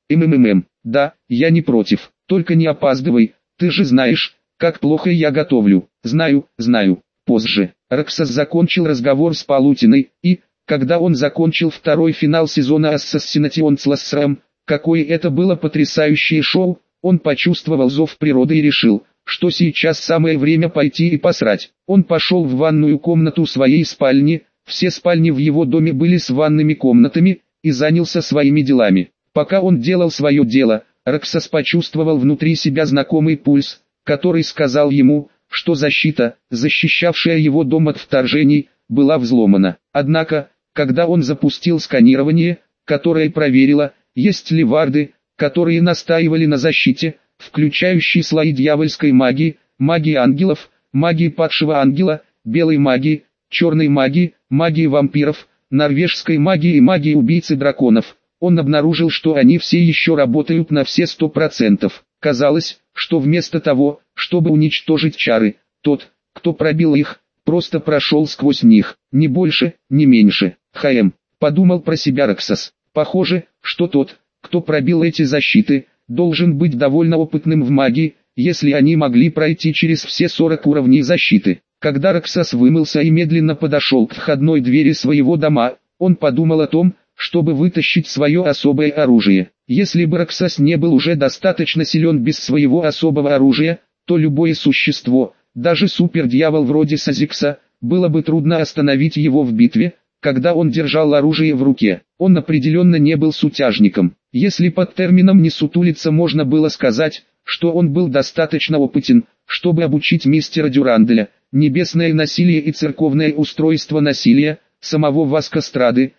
«Да, я не против. Только не опаздывай, ты же знаешь, как плохо я готовлю». «Знаю, позже». Раксас закончил разговор с Палутиной, и, когда он закончил второй финал сезона Assassination Classroom, какое это было потрясающее шоу, он почувствовал зов природы и решил, что сейчас самое время пойти и посрать. Он пошел в ванную комнату своей спальни, все спальни в его доме были с ванными комнатами, и занялся своими делами. Пока он делал свое дело, Раксас почувствовал внутри себя знакомый пульс, который сказал ему, что защита, защищавшая его дом от вторжений, была взломана. Однако, когда он запустил сканирование, которое проверило, есть ли варды, которые настаивали на защите, включающий слои дьявольской магии, магии ангелов, магии падшего ангела, белой магии, черной магии, магии вампиров, норвежской магии и магии убийцы драконов. Он обнаружил, что они все еще работают на все 100%. Казалось, что вместо того, чтобы уничтожить чары, тот, кто пробил их, просто прошел сквозь них, ни больше, ни меньше. Подумал про себя Раксас. Похоже, что тот, кто пробил эти защиты, должен быть довольно опытным в магии, если они могли пройти через все 40 уровней защиты. Когда Раксас вымылся и медленно подошел к входной двери своего дома, он подумал о том, чтобы вытащить свое особое оружие. Если бы Раксас не был уже достаточно силен без своего особого оружия, то любое существо, даже супердьявол вроде Сазикса, было бы трудно остановить его в битве, когда он держал оружие в руке. Он определенно не был сутяжником. Если под термином «не сутулиться» можно было сказать, что он был достаточно опытен, чтобы обучить мистера Дюранделя, небесное насилие и церковное устройство насилия, самого Васкастрады,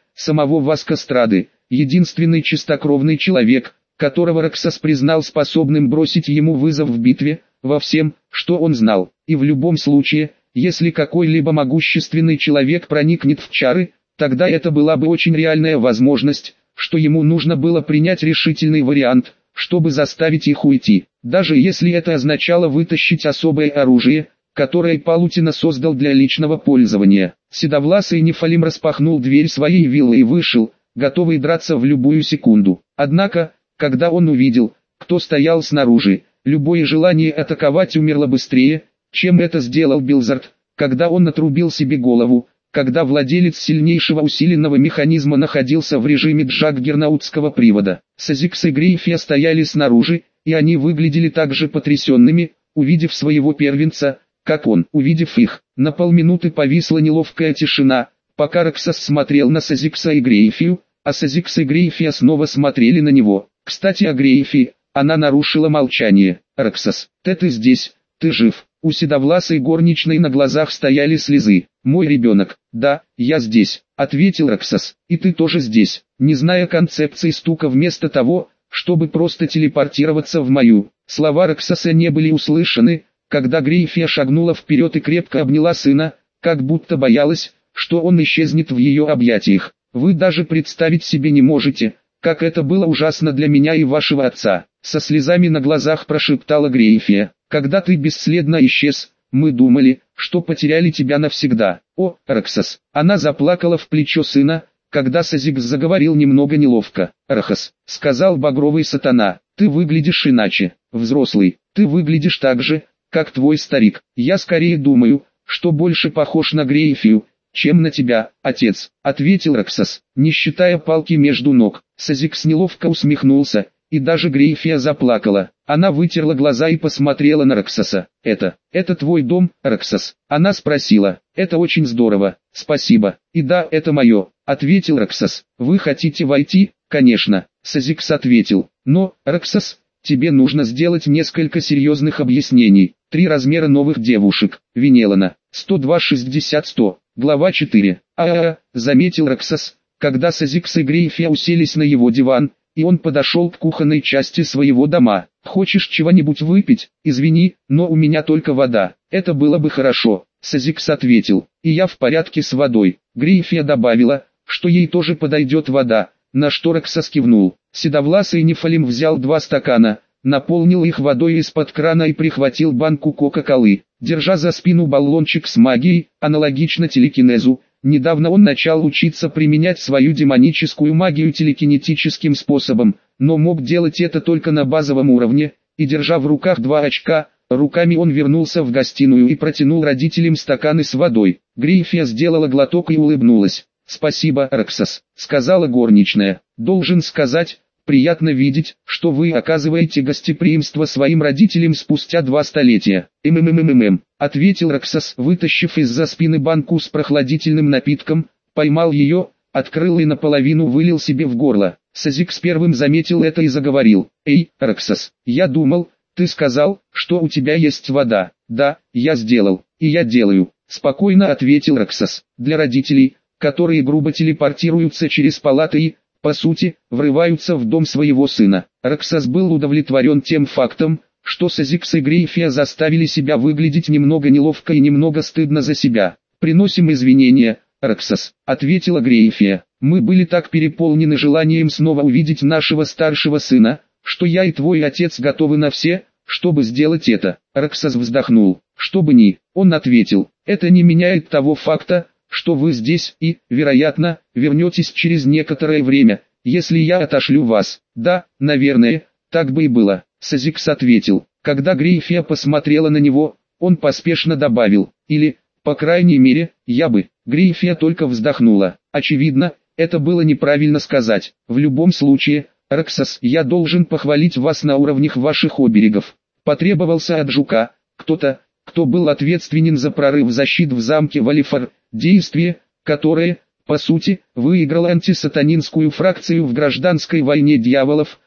единственный чистокровный человек, которого Раксас признал способным бросить ему вызов в битве, во всем, что он знал. И в любом случае, если какой-либо могущественный человек проникнет в чары, тогда это была бы очень реальная возможность, что ему нужно было принять решительный вариант, чтобы заставить их уйти. Даже если это означало вытащить особое оружие, которое Палутина создал для личного пользования. Седовласый Нефалим распахнул дверь своей виллы и вышел, готовый драться в любую секунду. Однако, когда он увидел, кто стоял снаружи, любое желание атаковать умерло быстрее, чем это сделал Билзард, когда он отрубил себе голову, когда владелец сильнейшего усиленного механизма находился в режиме джаггернаутского привода. Сазикс и Грейфия стояли снаружи, и они выглядели так же потрясенными, увидев своего первенца, как он. Увидев их, на полминуты повисла неловкая тишина, пока Раксас смотрел на Сазикса и Грейфию, а Сазикс и Грейфия снова смотрели на него. Кстати, о Грейфии, она нарушила молчание. «Раксас, ты здесь, ты жив?» У седовласой горничной на глазах стояли слезы. «Мой ребенок, да, я здесь», — ответил Раксас. «И ты тоже здесь». Не зная концепции стука, вместо того, чтобы просто телепортироваться в мою. Слова Раксаса не были услышаны, когда Грейфия шагнула вперед и крепко обняла сына, как будто боялась, что он исчезнет в ее объятиях. «Вы даже представить себе не можете, как это было ужасно для меня и вашего отца», — со слезами на глазах прошептала Грейфия. «Когда ты бесследно исчез, мы думали, что потеряли тебя навсегда. О, Раксас!» Она заплакала в плечо сына, когда Сазикс заговорил немного неловко. «Рахас», — сказал багровый сатана, — «ты выглядишь иначе, взрослый, ты выглядишь так же, как твой старик. Я скорее думаю, что больше похож на Грейфию, чем на тебя, отец», — ответил Раксас, не считая палки между ног. Сазикс неловко усмехнулся, и даже Грейфия заплакала. Она вытерла глаза и посмотрела на Раксаса. «Это твой дом, Раксас?» Она спросила. «Это очень здорово, спасибо». «И да, это мое», — ответил Раксас. «Вы хотите войти?» «Конечно», — Сазикс ответил. «Но, Раксас, тебе нужно сделать несколько серьезных объяснений. 3 размера новых девушек. Винелана. 102-60-100. Глава 4. Заметил Раксас, когда Сазикс и Грейфия уселись на его диван, и он подошел к кухонной части своего дома. «Хочешь чего-нибудь выпить? Извини, но у меня только вода». «Это было бы хорошо», — Сазикс ответил. «И я в порядке с водой». Грейфия добавила, что ей тоже подойдет вода, на что Раксас кивнул. Седовласый Нефалим взял 2 стакана, наполнил их водой из-под крана и прихватил банку кока-колы, держа за спину баллончик с магией, аналогично телекинезу. Недавно он начал учиться применять свою демоническую магию телекинетическим способом, но мог делать это только на базовом уровне, и держа в руках 2 очка, руками он вернулся в гостиную и протянул родителям стаканы с водой. Грейфия сделала глоток и улыбнулась. «Спасибо, Раксас», — сказала горничная. «Должен сказать, приятно видеть, что вы оказываете гостеприимство своим родителям спустя 2 столетия. Ответил Раксас, вытащив из-за спины банку с прохладительным напитком, поймал ее, открыл и наполовину вылил себе в горло. Сазикс первым заметил это и заговорил. «Эй, Раксас, я думал, ты сказал, что у тебя есть вода». «Да, я сделал, и я делаю», — спокойно ответил Раксас. «Для родителей, которые грубо телепортируются через палаты и, по сути, врываются в дом своего сына». Раксас был удовлетворен тем фактом, что Сазикс и Грейфия заставили себя выглядеть немного неловко и немного стыдно за себя. «Приносим извинения, Раксас», — ответила Грейфия. «Мы были так переполнены желанием снова увидеть нашего старшего сына, что я и твой отец готовы на все, чтобы сделать это». Раксас вздохнул. «Чтобы ни», — он ответил, — «это не меняет того факта, что вы здесь и, вероятно, вернетесь через некоторое время, если я отошлю вас». «Да, наверное, так бы и было», — Сазикс ответил. Когда Грейфия посмотрела на него, он поспешно добавил, «или, по крайней мере, я бы». Грейфия только вздохнула. Очевидно, это было неправильно сказать. «В любом случае, Раксас, я должен похвалить вас на уровнях ваших оберегов». Потребовался от жука кто-то, кто был ответственен за прорыв защит в замке Валифар, действие, которое, по сути, выиграло антисатанинскую фракцию в гражданской войне дьяволов,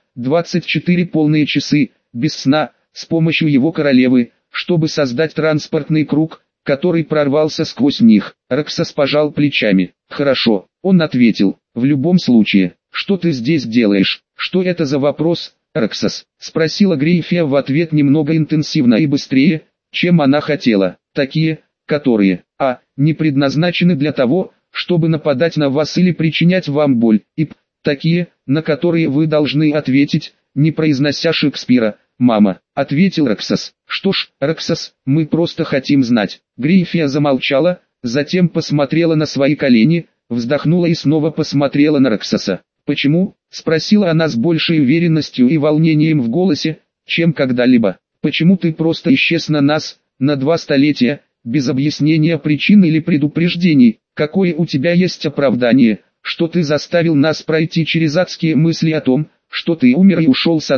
24 полные часы, без сна, с помощью его королевы, чтобы создать транспортный круг, который прорвался сквозь них. Раксас пожал плечами. «Хорошо», — он ответил, — «в любом случае, что ты здесь делаешь?» «Что это за вопрос, Раксас?» — спросила Грейфия в ответ немного интенсивно и быстрее, чем она хотела. «Такие, которые, не предназначены для того, чтобы нападать на вас или причинять вам боль, и такие, на которые вы должны ответить, не произнося Шекспира, мама», — ответил Раксас. «Что ж, Раксас, мы просто хотим знать». Грейфия замолчала, затем посмотрела на свои колени, вздохнула и снова посмотрела на Раксаса. «Почему?» — спросила она с большей уверенностью и волнением в голосе, чем когда-либо. «Почему ты просто исчез на нас, на 2 столетия, без объяснения причин или предупреждений? Какое у тебя есть оправдание, что ты заставил нас пройти через адские мысли о том, что ты умер и ушел с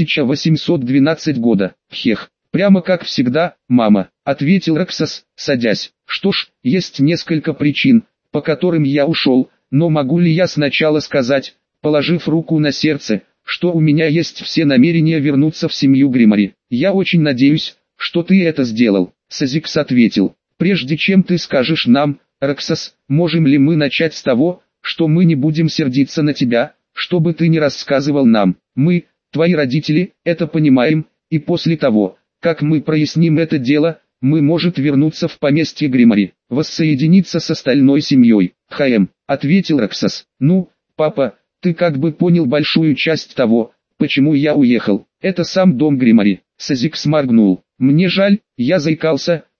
1812 года?» «Хех, прямо как всегда, мама», — ответил Раксас, садясь. «Что ж, есть несколько причин, по которым я ушел, но могу ли я сначала сказать, положив руку на сердце, что у меня есть все намерения вернуться в семью Гримари? Я очень надеюсь, что ты это сделал». Сазикс ответил. «Прежде чем ты скажешь нам, Раксас, можем ли мы начать с того, что мы не будем сердиться на тебя, чтобы ты не рассказывал нам? Мы, твои родители, это понимаем, и после того, как мы проясним это дело, мы можем вернуться в поместье Гримари, воссоединиться с остальной семьей». Ответил Раксас. «Ну, папа, ты как бы понял большую часть того, почему я уехал. Это сам дом Гримари». Сазикс моргнул. «Мне жаль, я заикался,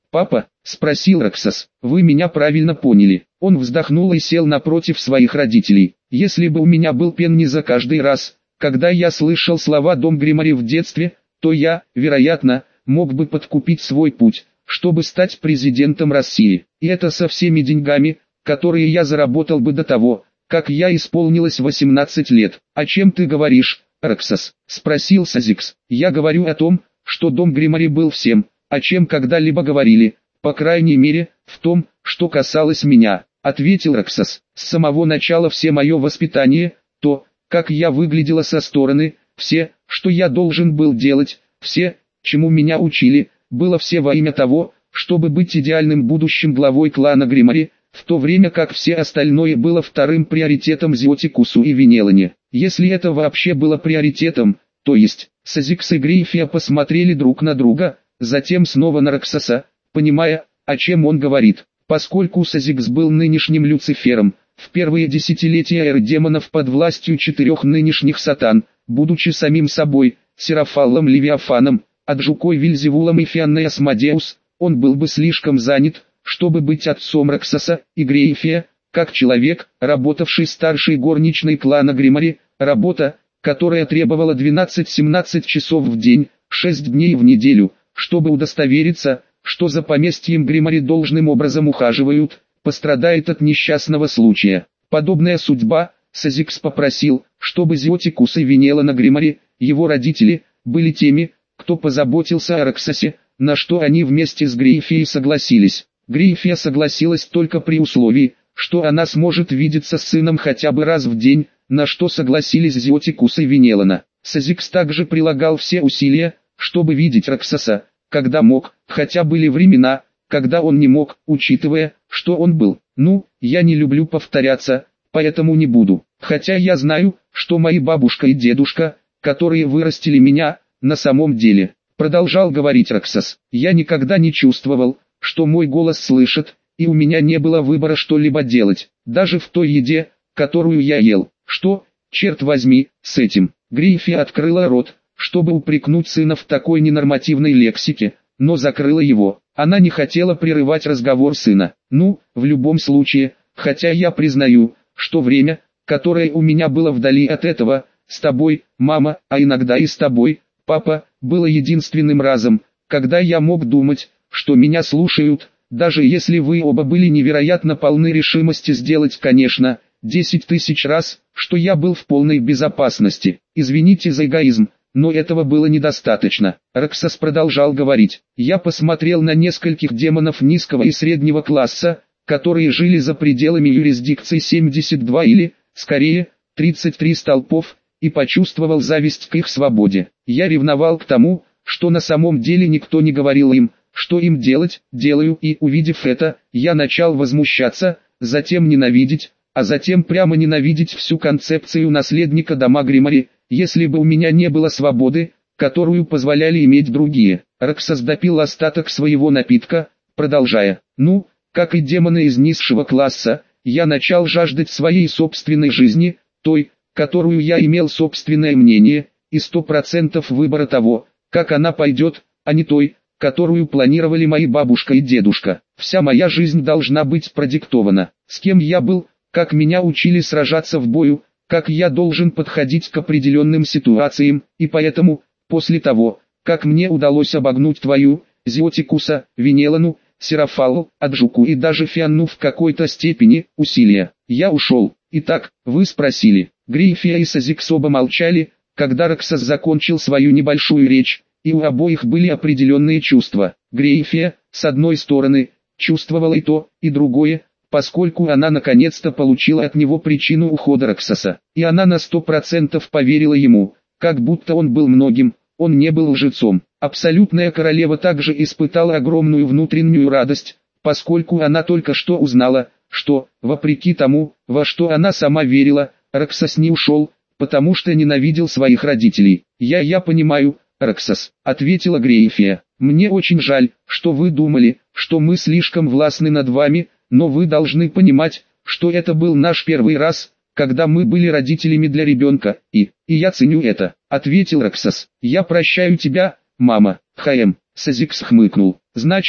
«Папа?» – спросил Роксос. «Вы меня правильно поняли». Он вздохнул и сел напротив своих родителей. «Если бы у меня был пенни за каждый раз, когда я слышал слова «Дом Гримари» в детстве, то я, вероятно, мог бы подкупить свой путь, чтобы стать президентом России. И это со всеми деньгами, которые я заработал бы до того, как я исполнилось 18 лет». «О чем ты говоришь, Роксос?» – спросил Сазикс. «Я говорю о том, что Дом Гримари был всем, о чем когда-либо говорили, по крайней мере, в том, что касалось меня», — ответил Роксос. «С самого начала все мое воспитание, то, как я выглядела со стороны, все, что я должен был делать, все, чему меня учили, было все во имя того, чтобы быть идеальным будущим главой клана Гримари, в то время как все остальное было вторым приоритетом Зиотикусу и Венелане. Если это вообще было приоритетом, то есть». Сазикс и Грейфия посмотрели друг на друга, затем снова на Роксоса, понимая, о чем он говорит. Поскольку Сазикс был нынешним Люцифером, в первые десятилетия эры демонов под властью 4 нынешних сатан, будучи самим собой, Серафаллом Левиафаном, Аджукой Вильзевулом и Фианной Асмодеус, он был бы слишком занят, чтобы быть отцом Роксоса и Грейфия, как человек, работавший старшей горничной клана Гримари, работа, которая требовала 12-17 часов в день, 6 дней в неделю, чтобы удостовериться, что за поместьем Гримари должным образом ухаживают, пострадает от несчастного случая. Подобная судьба, Сазикс попросил, чтобы Зиотикус и Венелана Гримари, его родители, были теми, кто позаботился о Роксосе, на что они вместе с Грейфией согласились. Грейфия согласилась только при условии, что она сможет видеться с сыном хотя бы раз в день, на что согласились Зиотикус и Венелана. Сазикс также прилагал все усилия, чтобы видеть Роксоса, когда мог, хотя были времена, когда он не мог, учитывая, что он был. Я не люблю повторяться, поэтому не буду. Хотя я знаю, что мои бабушка и дедушка, которые вырастили меня, на самом деле, продолжал говорить Роксос. Я никогда не чувствовал, что мой голос слышит, и у меня не было выбора что-либо делать, даже в той еде, которую я ел. Что, черт возьми, с этим? Грейфия открыла рот, чтобы упрекнуть сына в такой ненормативной лексике, но закрыла его. Она не хотела прерывать разговор сына. В любом случае, хотя я признаю, что время, которое у меня было вдали от этого, с тобой, мама, а иногда и с тобой, папа, было единственным разом, когда я мог думать, что меня слушают, даже если вы оба были невероятно полны решимости сделать, конечно, 10 тысяч раз, что я был в полной безопасности. Извините за эгоизм, но этого было недостаточно. Роксос продолжал говорить. Я посмотрел на нескольких демонов низкого и среднего класса, которые жили за пределами юрисдикции 72 или, скорее, 33 столпов, и почувствовал зависть к их свободе. Я ревновал к тому, что на самом деле никто не говорил им, что им делать, делаю, и, увидев это, я начал возмущаться, затем ненавидеть, а затем прямо ненавидеть всю концепцию наследника дома Гримари, если бы у меня не было свободы, которую позволяли иметь другие. Роксос допил остаток своего напитка, продолжая. Как и демоны из низшего класса, я начал жаждать своей собственной жизни, той, которую я имел собственное мнение, и 100% выбора того, как она пойдет, а не той, которую планировали мои бабушка и дедушка. Вся моя жизнь должна быть продиктована, с кем я был, как меня учили сражаться в бою, как я должен подходить к определенным ситуациям, и поэтому, после того, как мне удалось обогнуть твою, Зиотикуса, Венелану, Серафалу, Аджуку и даже Фианну в какой-то степени, усилия, я ушел. Итак, вы спросили. Грейфия и Сазикс оба молчали, когда Роксос закончил свою небольшую речь, и у обоих были определенные чувства. Грейфия, с одной стороны, чувствовала и то, и другое, поскольку она наконец-то получила от него причину ухода Роксоса. И она на 100% поверила ему, как будто он был многим, он не был лжецом. Абсолютная королева также испытала огромную внутреннюю радость, поскольку она только что узнала, что, вопреки тому, во что она сама верила, Роксос не ушел, потому что ненавидел своих родителей. «Я понимаю, Роксос», — ответила Грейфия. «Мне очень жаль, что вы думали, что мы слишком властны над вами, но вы должны понимать, что это был наш первый раз, когда мы были родителями для ребенка, и я ценю это», — ответил Роксос. «Я прощаю тебя, мама». Сазикс хмыкнул. «Значит,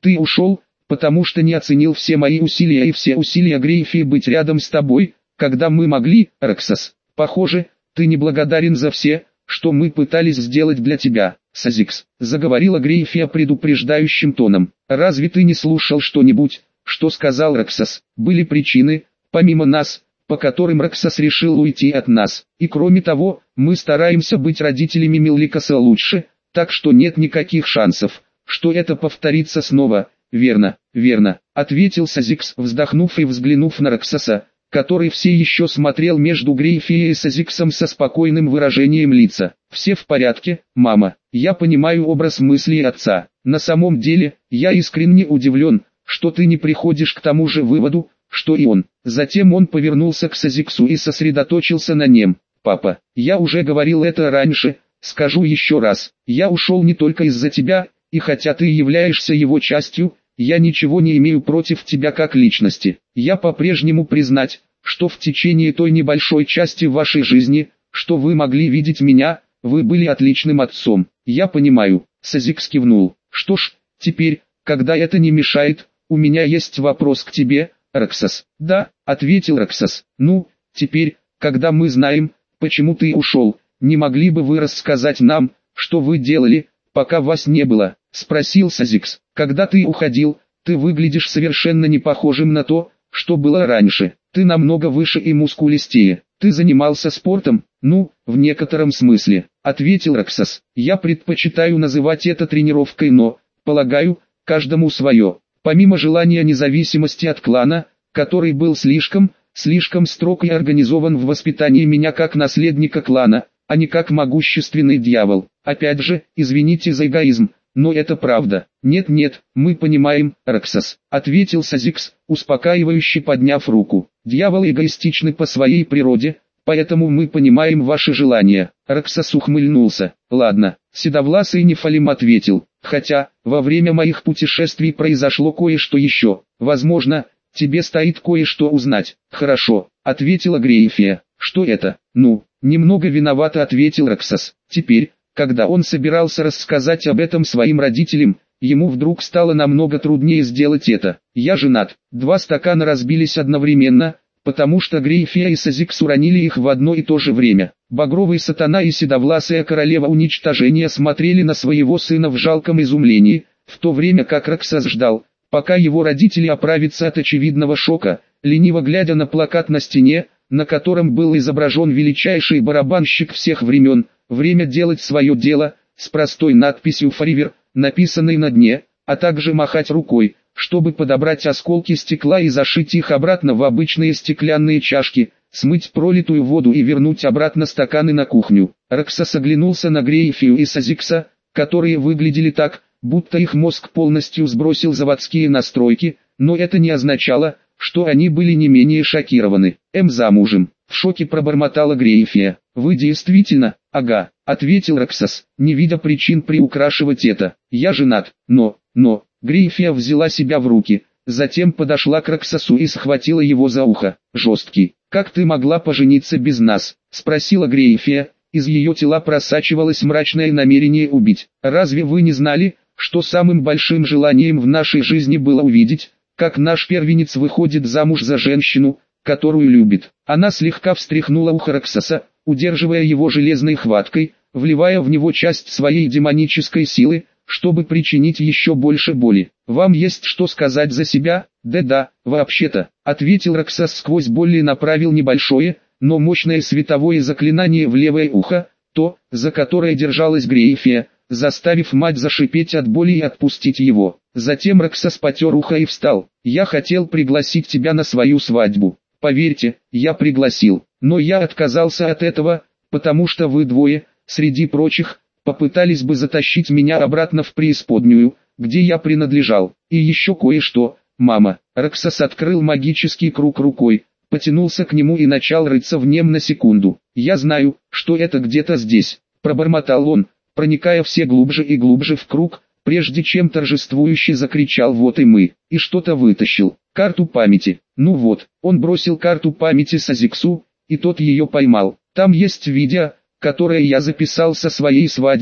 Ты ушел, потому что не оценил все мои усилия и все усилия Грейфии быть рядом с тобой, когда мы могли, Рексас. Похоже, ты неблагодарен за все, что мы пытались сделать для тебя, Сазикс», — заговорила Грейфия предупреждающим тоном. «Разве ты не слушал что-нибудь, что сказал Рексас? Были причины, помимо нас, по которым Рексас решил уйти от нас. И кроме того, мы стараемся быть родителями Милликаса лучше, так что нет никаких шансов, что это повторится снова». «Верно, верно», — ответил Сазикс, вздохнув и взглянув на Рексаса, который все еще смотрел между Грейфией и Сазиксом со спокойным выражением лица. «Все в порядке, мама. Я понимаю образ мыслей отца. На самом деле, я искренне удивлен, что ты не приходишь к тому же выводу, что и он». Затем он повернулся к Сазиксу и сосредоточился на нем. «Папа, я уже говорил это раньше, скажу еще раз. Я ушел не только из-за тебя, и хотя ты являешься его частью, я ничего не имею против тебя как личности. Я по-прежнему признать, что в течение той небольшой части вашей жизни, что вы могли видеть меня, вы были отличным отцом. Я понимаю». Сазикс кивнул. «Что ж, теперь, когда это не мешает, у меня есть вопрос к тебе, Рексас». «Да», — ответил Рексас. «Ну, теперь, когда мы знаем, почему ты ушел, не могли бы вы рассказать нам, что вы делали, пока вас не было?» — спросил Сазикс. «Когда ты уходил, ты выглядишь совершенно не похожим на то, что было раньше. Ты намного выше и мускулистее. Ты занимался спортом?» «Ну, в некотором смысле», — ответил Рексас. «Я предпочитаю называть это тренировкой, но, полагаю, каждому свое. Помимо желания независимости от клана, который был слишком строг и организован в воспитании меня как наследника клана, а не как могущественный дьявол. Опять же, извините за эгоизм, но это правда». «Нет-нет, мы понимаем, Рексас», — ответил Сазикс, успокаивающе подняв руку. «Дьяволы эгоистичны по своей природе, поэтому мы понимаем ваши желания». Рексас ухмыльнулся. «Ладно», — седовласый Нефалим ответил. «Хотя, во время моих путешествий произошло кое-что еще. Возможно, тебе стоит кое-что узнать». «Хорошо», — ответила Грейфия. «Что это?» «Ну, немного виновато», — ответил Рексас. Теперь, когда он собирался рассказать об этом своим родителям, ему вдруг стало намного труднее сделать это. «Я женат». 2 стакана разбились одновременно, потому что Грейфия и Сазикс уронили их в одно и то же время. Багровый сатана и седовласая королева уничтожения смотрели на своего сына в жалком изумлении, в то время как Рексас ждал, пока его родители оправятся от очевидного шока, лениво глядя на плакат на стене, на котором был изображен величайший барабанщик всех времен, «Время делать свое дело», с простой надписью «Forever», написанной на дне, а также махать рукой, чтобы подобрать осколки стекла и зашить их обратно в обычные стеклянные чашки, смыть пролитую воду и вернуть обратно стаканы на кухню. Рексас оглянулся на Грейфию и Сазикса, которые выглядели так, будто их мозг полностью сбросил заводские настройки, но это не означало, что они были не менее шокированы. Замужем», — в шоке пробормотала Грейфия. «Вы действительно?» «Ага», — ответил Рексас, не видя причин приукрашивать это. «Я женат, но...» Грейфия взяла себя в руки, затем подошла к Рексасу и схватила его за ухо. «Жесткий, как ты могла пожениться без нас?» — спросила Грейфия. Из ее тела просачивалось мрачное намерение убить. «Разве вы не знали, что самым большим желанием в нашей жизни было увидеть, как наш первенец выходит замуж за женщину, которую любит?» Она слегка встряхнула ухо Рексаса, удерживая его железной хваткой, вливая в него часть своей демонической силы, чтобы причинить еще больше боли. «Вам есть что сказать за себя?» «Да, вообще-то», — ответил Рексас сквозь боль и направил небольшое, но мощное световое заклинание в левое ухо, то, за которое держалась Грейфия, заставив мать зашипеть от боли и отпустить его. Затем Рексас потер ухо и встал. «Я хотел пригласить тебя на свою свадьбу. Поверьте, я пригласил, но я отказался от этого, потому что вы двое, среди прочих, попытались бы затащить меня обратно в преисподнюю, где я принадлежал. И еще кое-что, мама». Рексас открыл магический круг рукой, потянулся к нему и начал рыться в нем на секунду. «Я знаю, что это где-то здесь», — пробормотал он, проникая все глубже и глубже в круг, прежде чем торжествующе закричал: «Вот и мы!» и что-то вытащил. Карту памяти. Ну вот, он бросил карту памяти Сазиксу, и тот ее поймал. «Там есть видео, которое я записал со своей свадьбы»,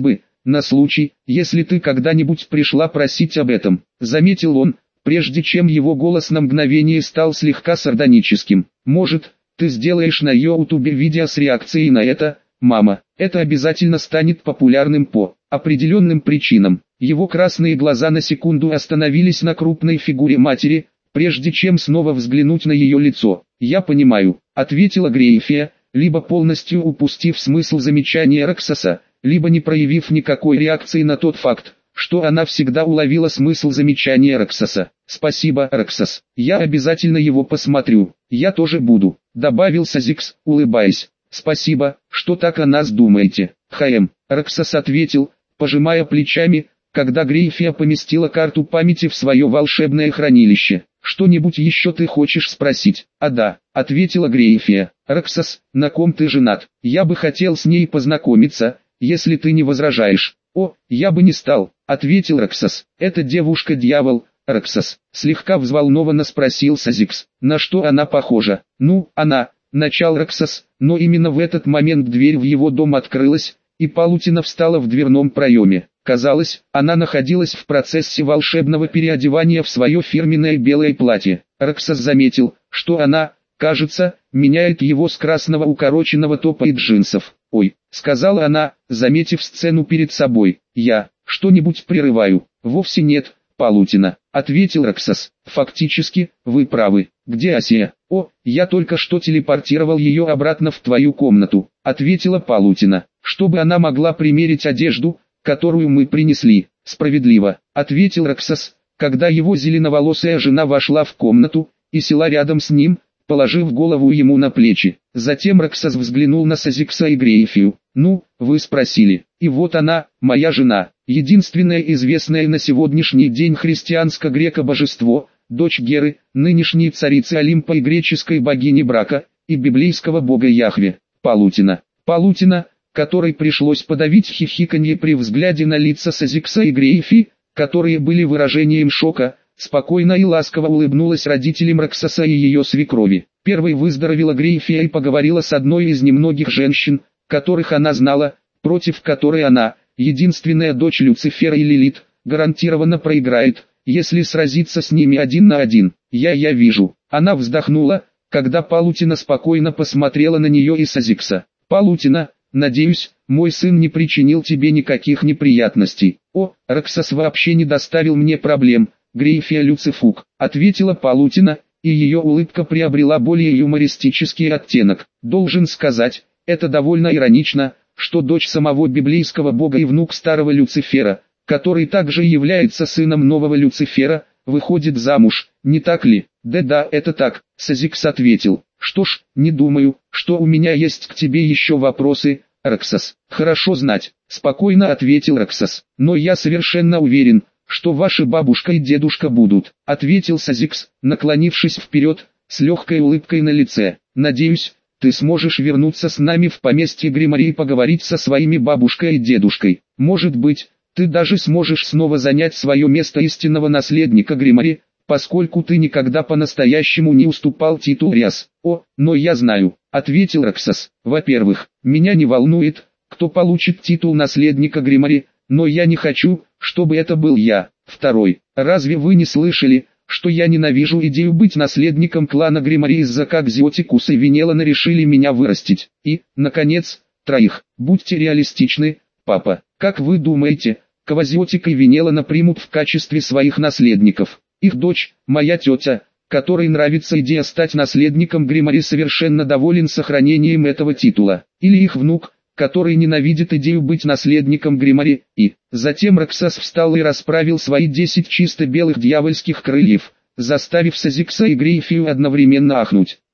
на случай, если ты когда-нибудь пришла просить об этом», — заметил он, прежде чем его голос на мгновение стал слегка сардоническим. «Может, ты сделаешь на YouTube видео с реакцией на это, мама? Это обязательно станет популярным по определенным причинам». Его красные глаза на секунду остановились на крупной фигуре матери, прежде чем снова взглянуть на ее лицо. «Я понимаю», — ответила Грейфия, либо полностью упустив смысл замечания Рексоса, либо не проявив никакой реакции на тот факт, что она всегда уловила смысл замечания Рексоса. «Спасибо, Рексос, я обязательно его посмотрю». «Я тоже буду», — добавил Сазикс, улыбаясь. «Спасибо, что так о нас думаете». Рексос ответил, пожимая плечами, когда Грейфия поместила карту памяти в свое волшебное хранилище. «Что-нибудь еще ты хочешь спросить?» «А да», — ответила Грейфия. «Рексос, на ком ты женат? Я бы хотел с ней познакомиться, если ты не возражаешь». «О, я бы не стал», — ответил Рексос. «Это девушка-дьявол, Рексос», — слегка взволнованно спросил Сазикс. «На что она похожа?» «Ну, она», — начал Рексос, но именно в этот момент дверь в его дом открылась, и Палутина встала в дверном проеме. Казалось, она находилась в процессе волшебного переодевания в свое фирменное белое платье. Рексос заметил, что она, кажется, меняет его с красного укороченного топа и джинсов. «Ой», — сказала она, заметив сцену перед собой, — «я что-нибудь прерываю?» «Вовсе нет, Палутина», — ответил Рексос. «Фактически, вы правы. Где Асия?» «О, я только что телепортировал ее обратно в твою комнату», — ответила Палутина, «чтобы она могла примерить одежду, которую мы принесли». «Справедливо», — ответил Рексос, когда его зеленоволосая жена вошла в комнату и села рядом с ним, положив голову ему на плечи. Затем Рексос взглянул на Сазикса и Грейфию. «Ну, вы спросили. И вот она, моя жена, единственное известное на сегодняшний день христианско-греко-божество, дочь Геры, нынешней царицы Олимпа и греческой богини брака, и библейского бога Яхве, Палутина». Палутина, которой пришлось подавить хихиканье при взгляде на лица Сазикса и Грейфи, которые были выражением шока, спокойно и ласково улыбнулась родителям Рексоса и ее свекрови. Первой выздоровела Грейфия и поговорила с одной из немногих женщин, которых она знала, против которой она, единственная дочь Люцифера и Лилит, гарантированно проиграет, если сразиться с ними один на один. Я вижу». Она вздохнула, когда Палутина спокойно посмотрела на нее и Сазикса. «Палутина, надеюсь, мой сын не причинил тебе никаких неприятностей». «О, Рексос вообще не доставил мне проблем, Грейфия Люцифук», — ответила Палутина, и ее улыбка приобрела более юмористический оттенок. «Должен сказать, это довольно иронично, что дочь самого библейского бога и внук старого Люцифера, который также является сыном нового Люцифера, выходит замуж, не так ли?» «Да, это так», — Сазикс ответил. «Что ж, не думаю, что у меня есть к тебе еще вопросы, Рексос». «Хорошо знать», — спокойно ответил Рексос. «Но я совершенно уверен, что ваши бабушка и дедушка будут», — ответил Сазикс, наклонившись вперед, с легкой улыбкой на лице. «Надеюсь, ты сможешь вернуться с нами в поместье Гримари и поговорить со своими бабушкой и дедушкой. Может быть, ты даже сможешь снова занять свое место истинного наследника Гримари, поскольку ты никогда по-настоящему не уступал титул Риас». «О, но я знаю», — ответил Рексос. «Во-первых, меня не волнует, кто получит титул наследника Гримари, но я не хочу, чтобы это был я. Второй, разве вы не слышали, что я ненавижу идею быть наследником клана Гримари из-за как Зиотикус и Венелана решили меня вырастить? И, наконец, троих, будьте реалистичны, папа, как вы думаете, Квазиотик и Венелана примут в качестве своих наследников? Их дочь, моя тетя, которой нравится идея стать наследником Гримари, совершенно доволен сохранением этого титула, или их внук, который ненавидит идею быть наследником Гримари, и... Затем Рексос встал и расправил свои 10 чисто белых дьявольских крыльев, заставив Сазикса и Грейфию одновременно ахнуть.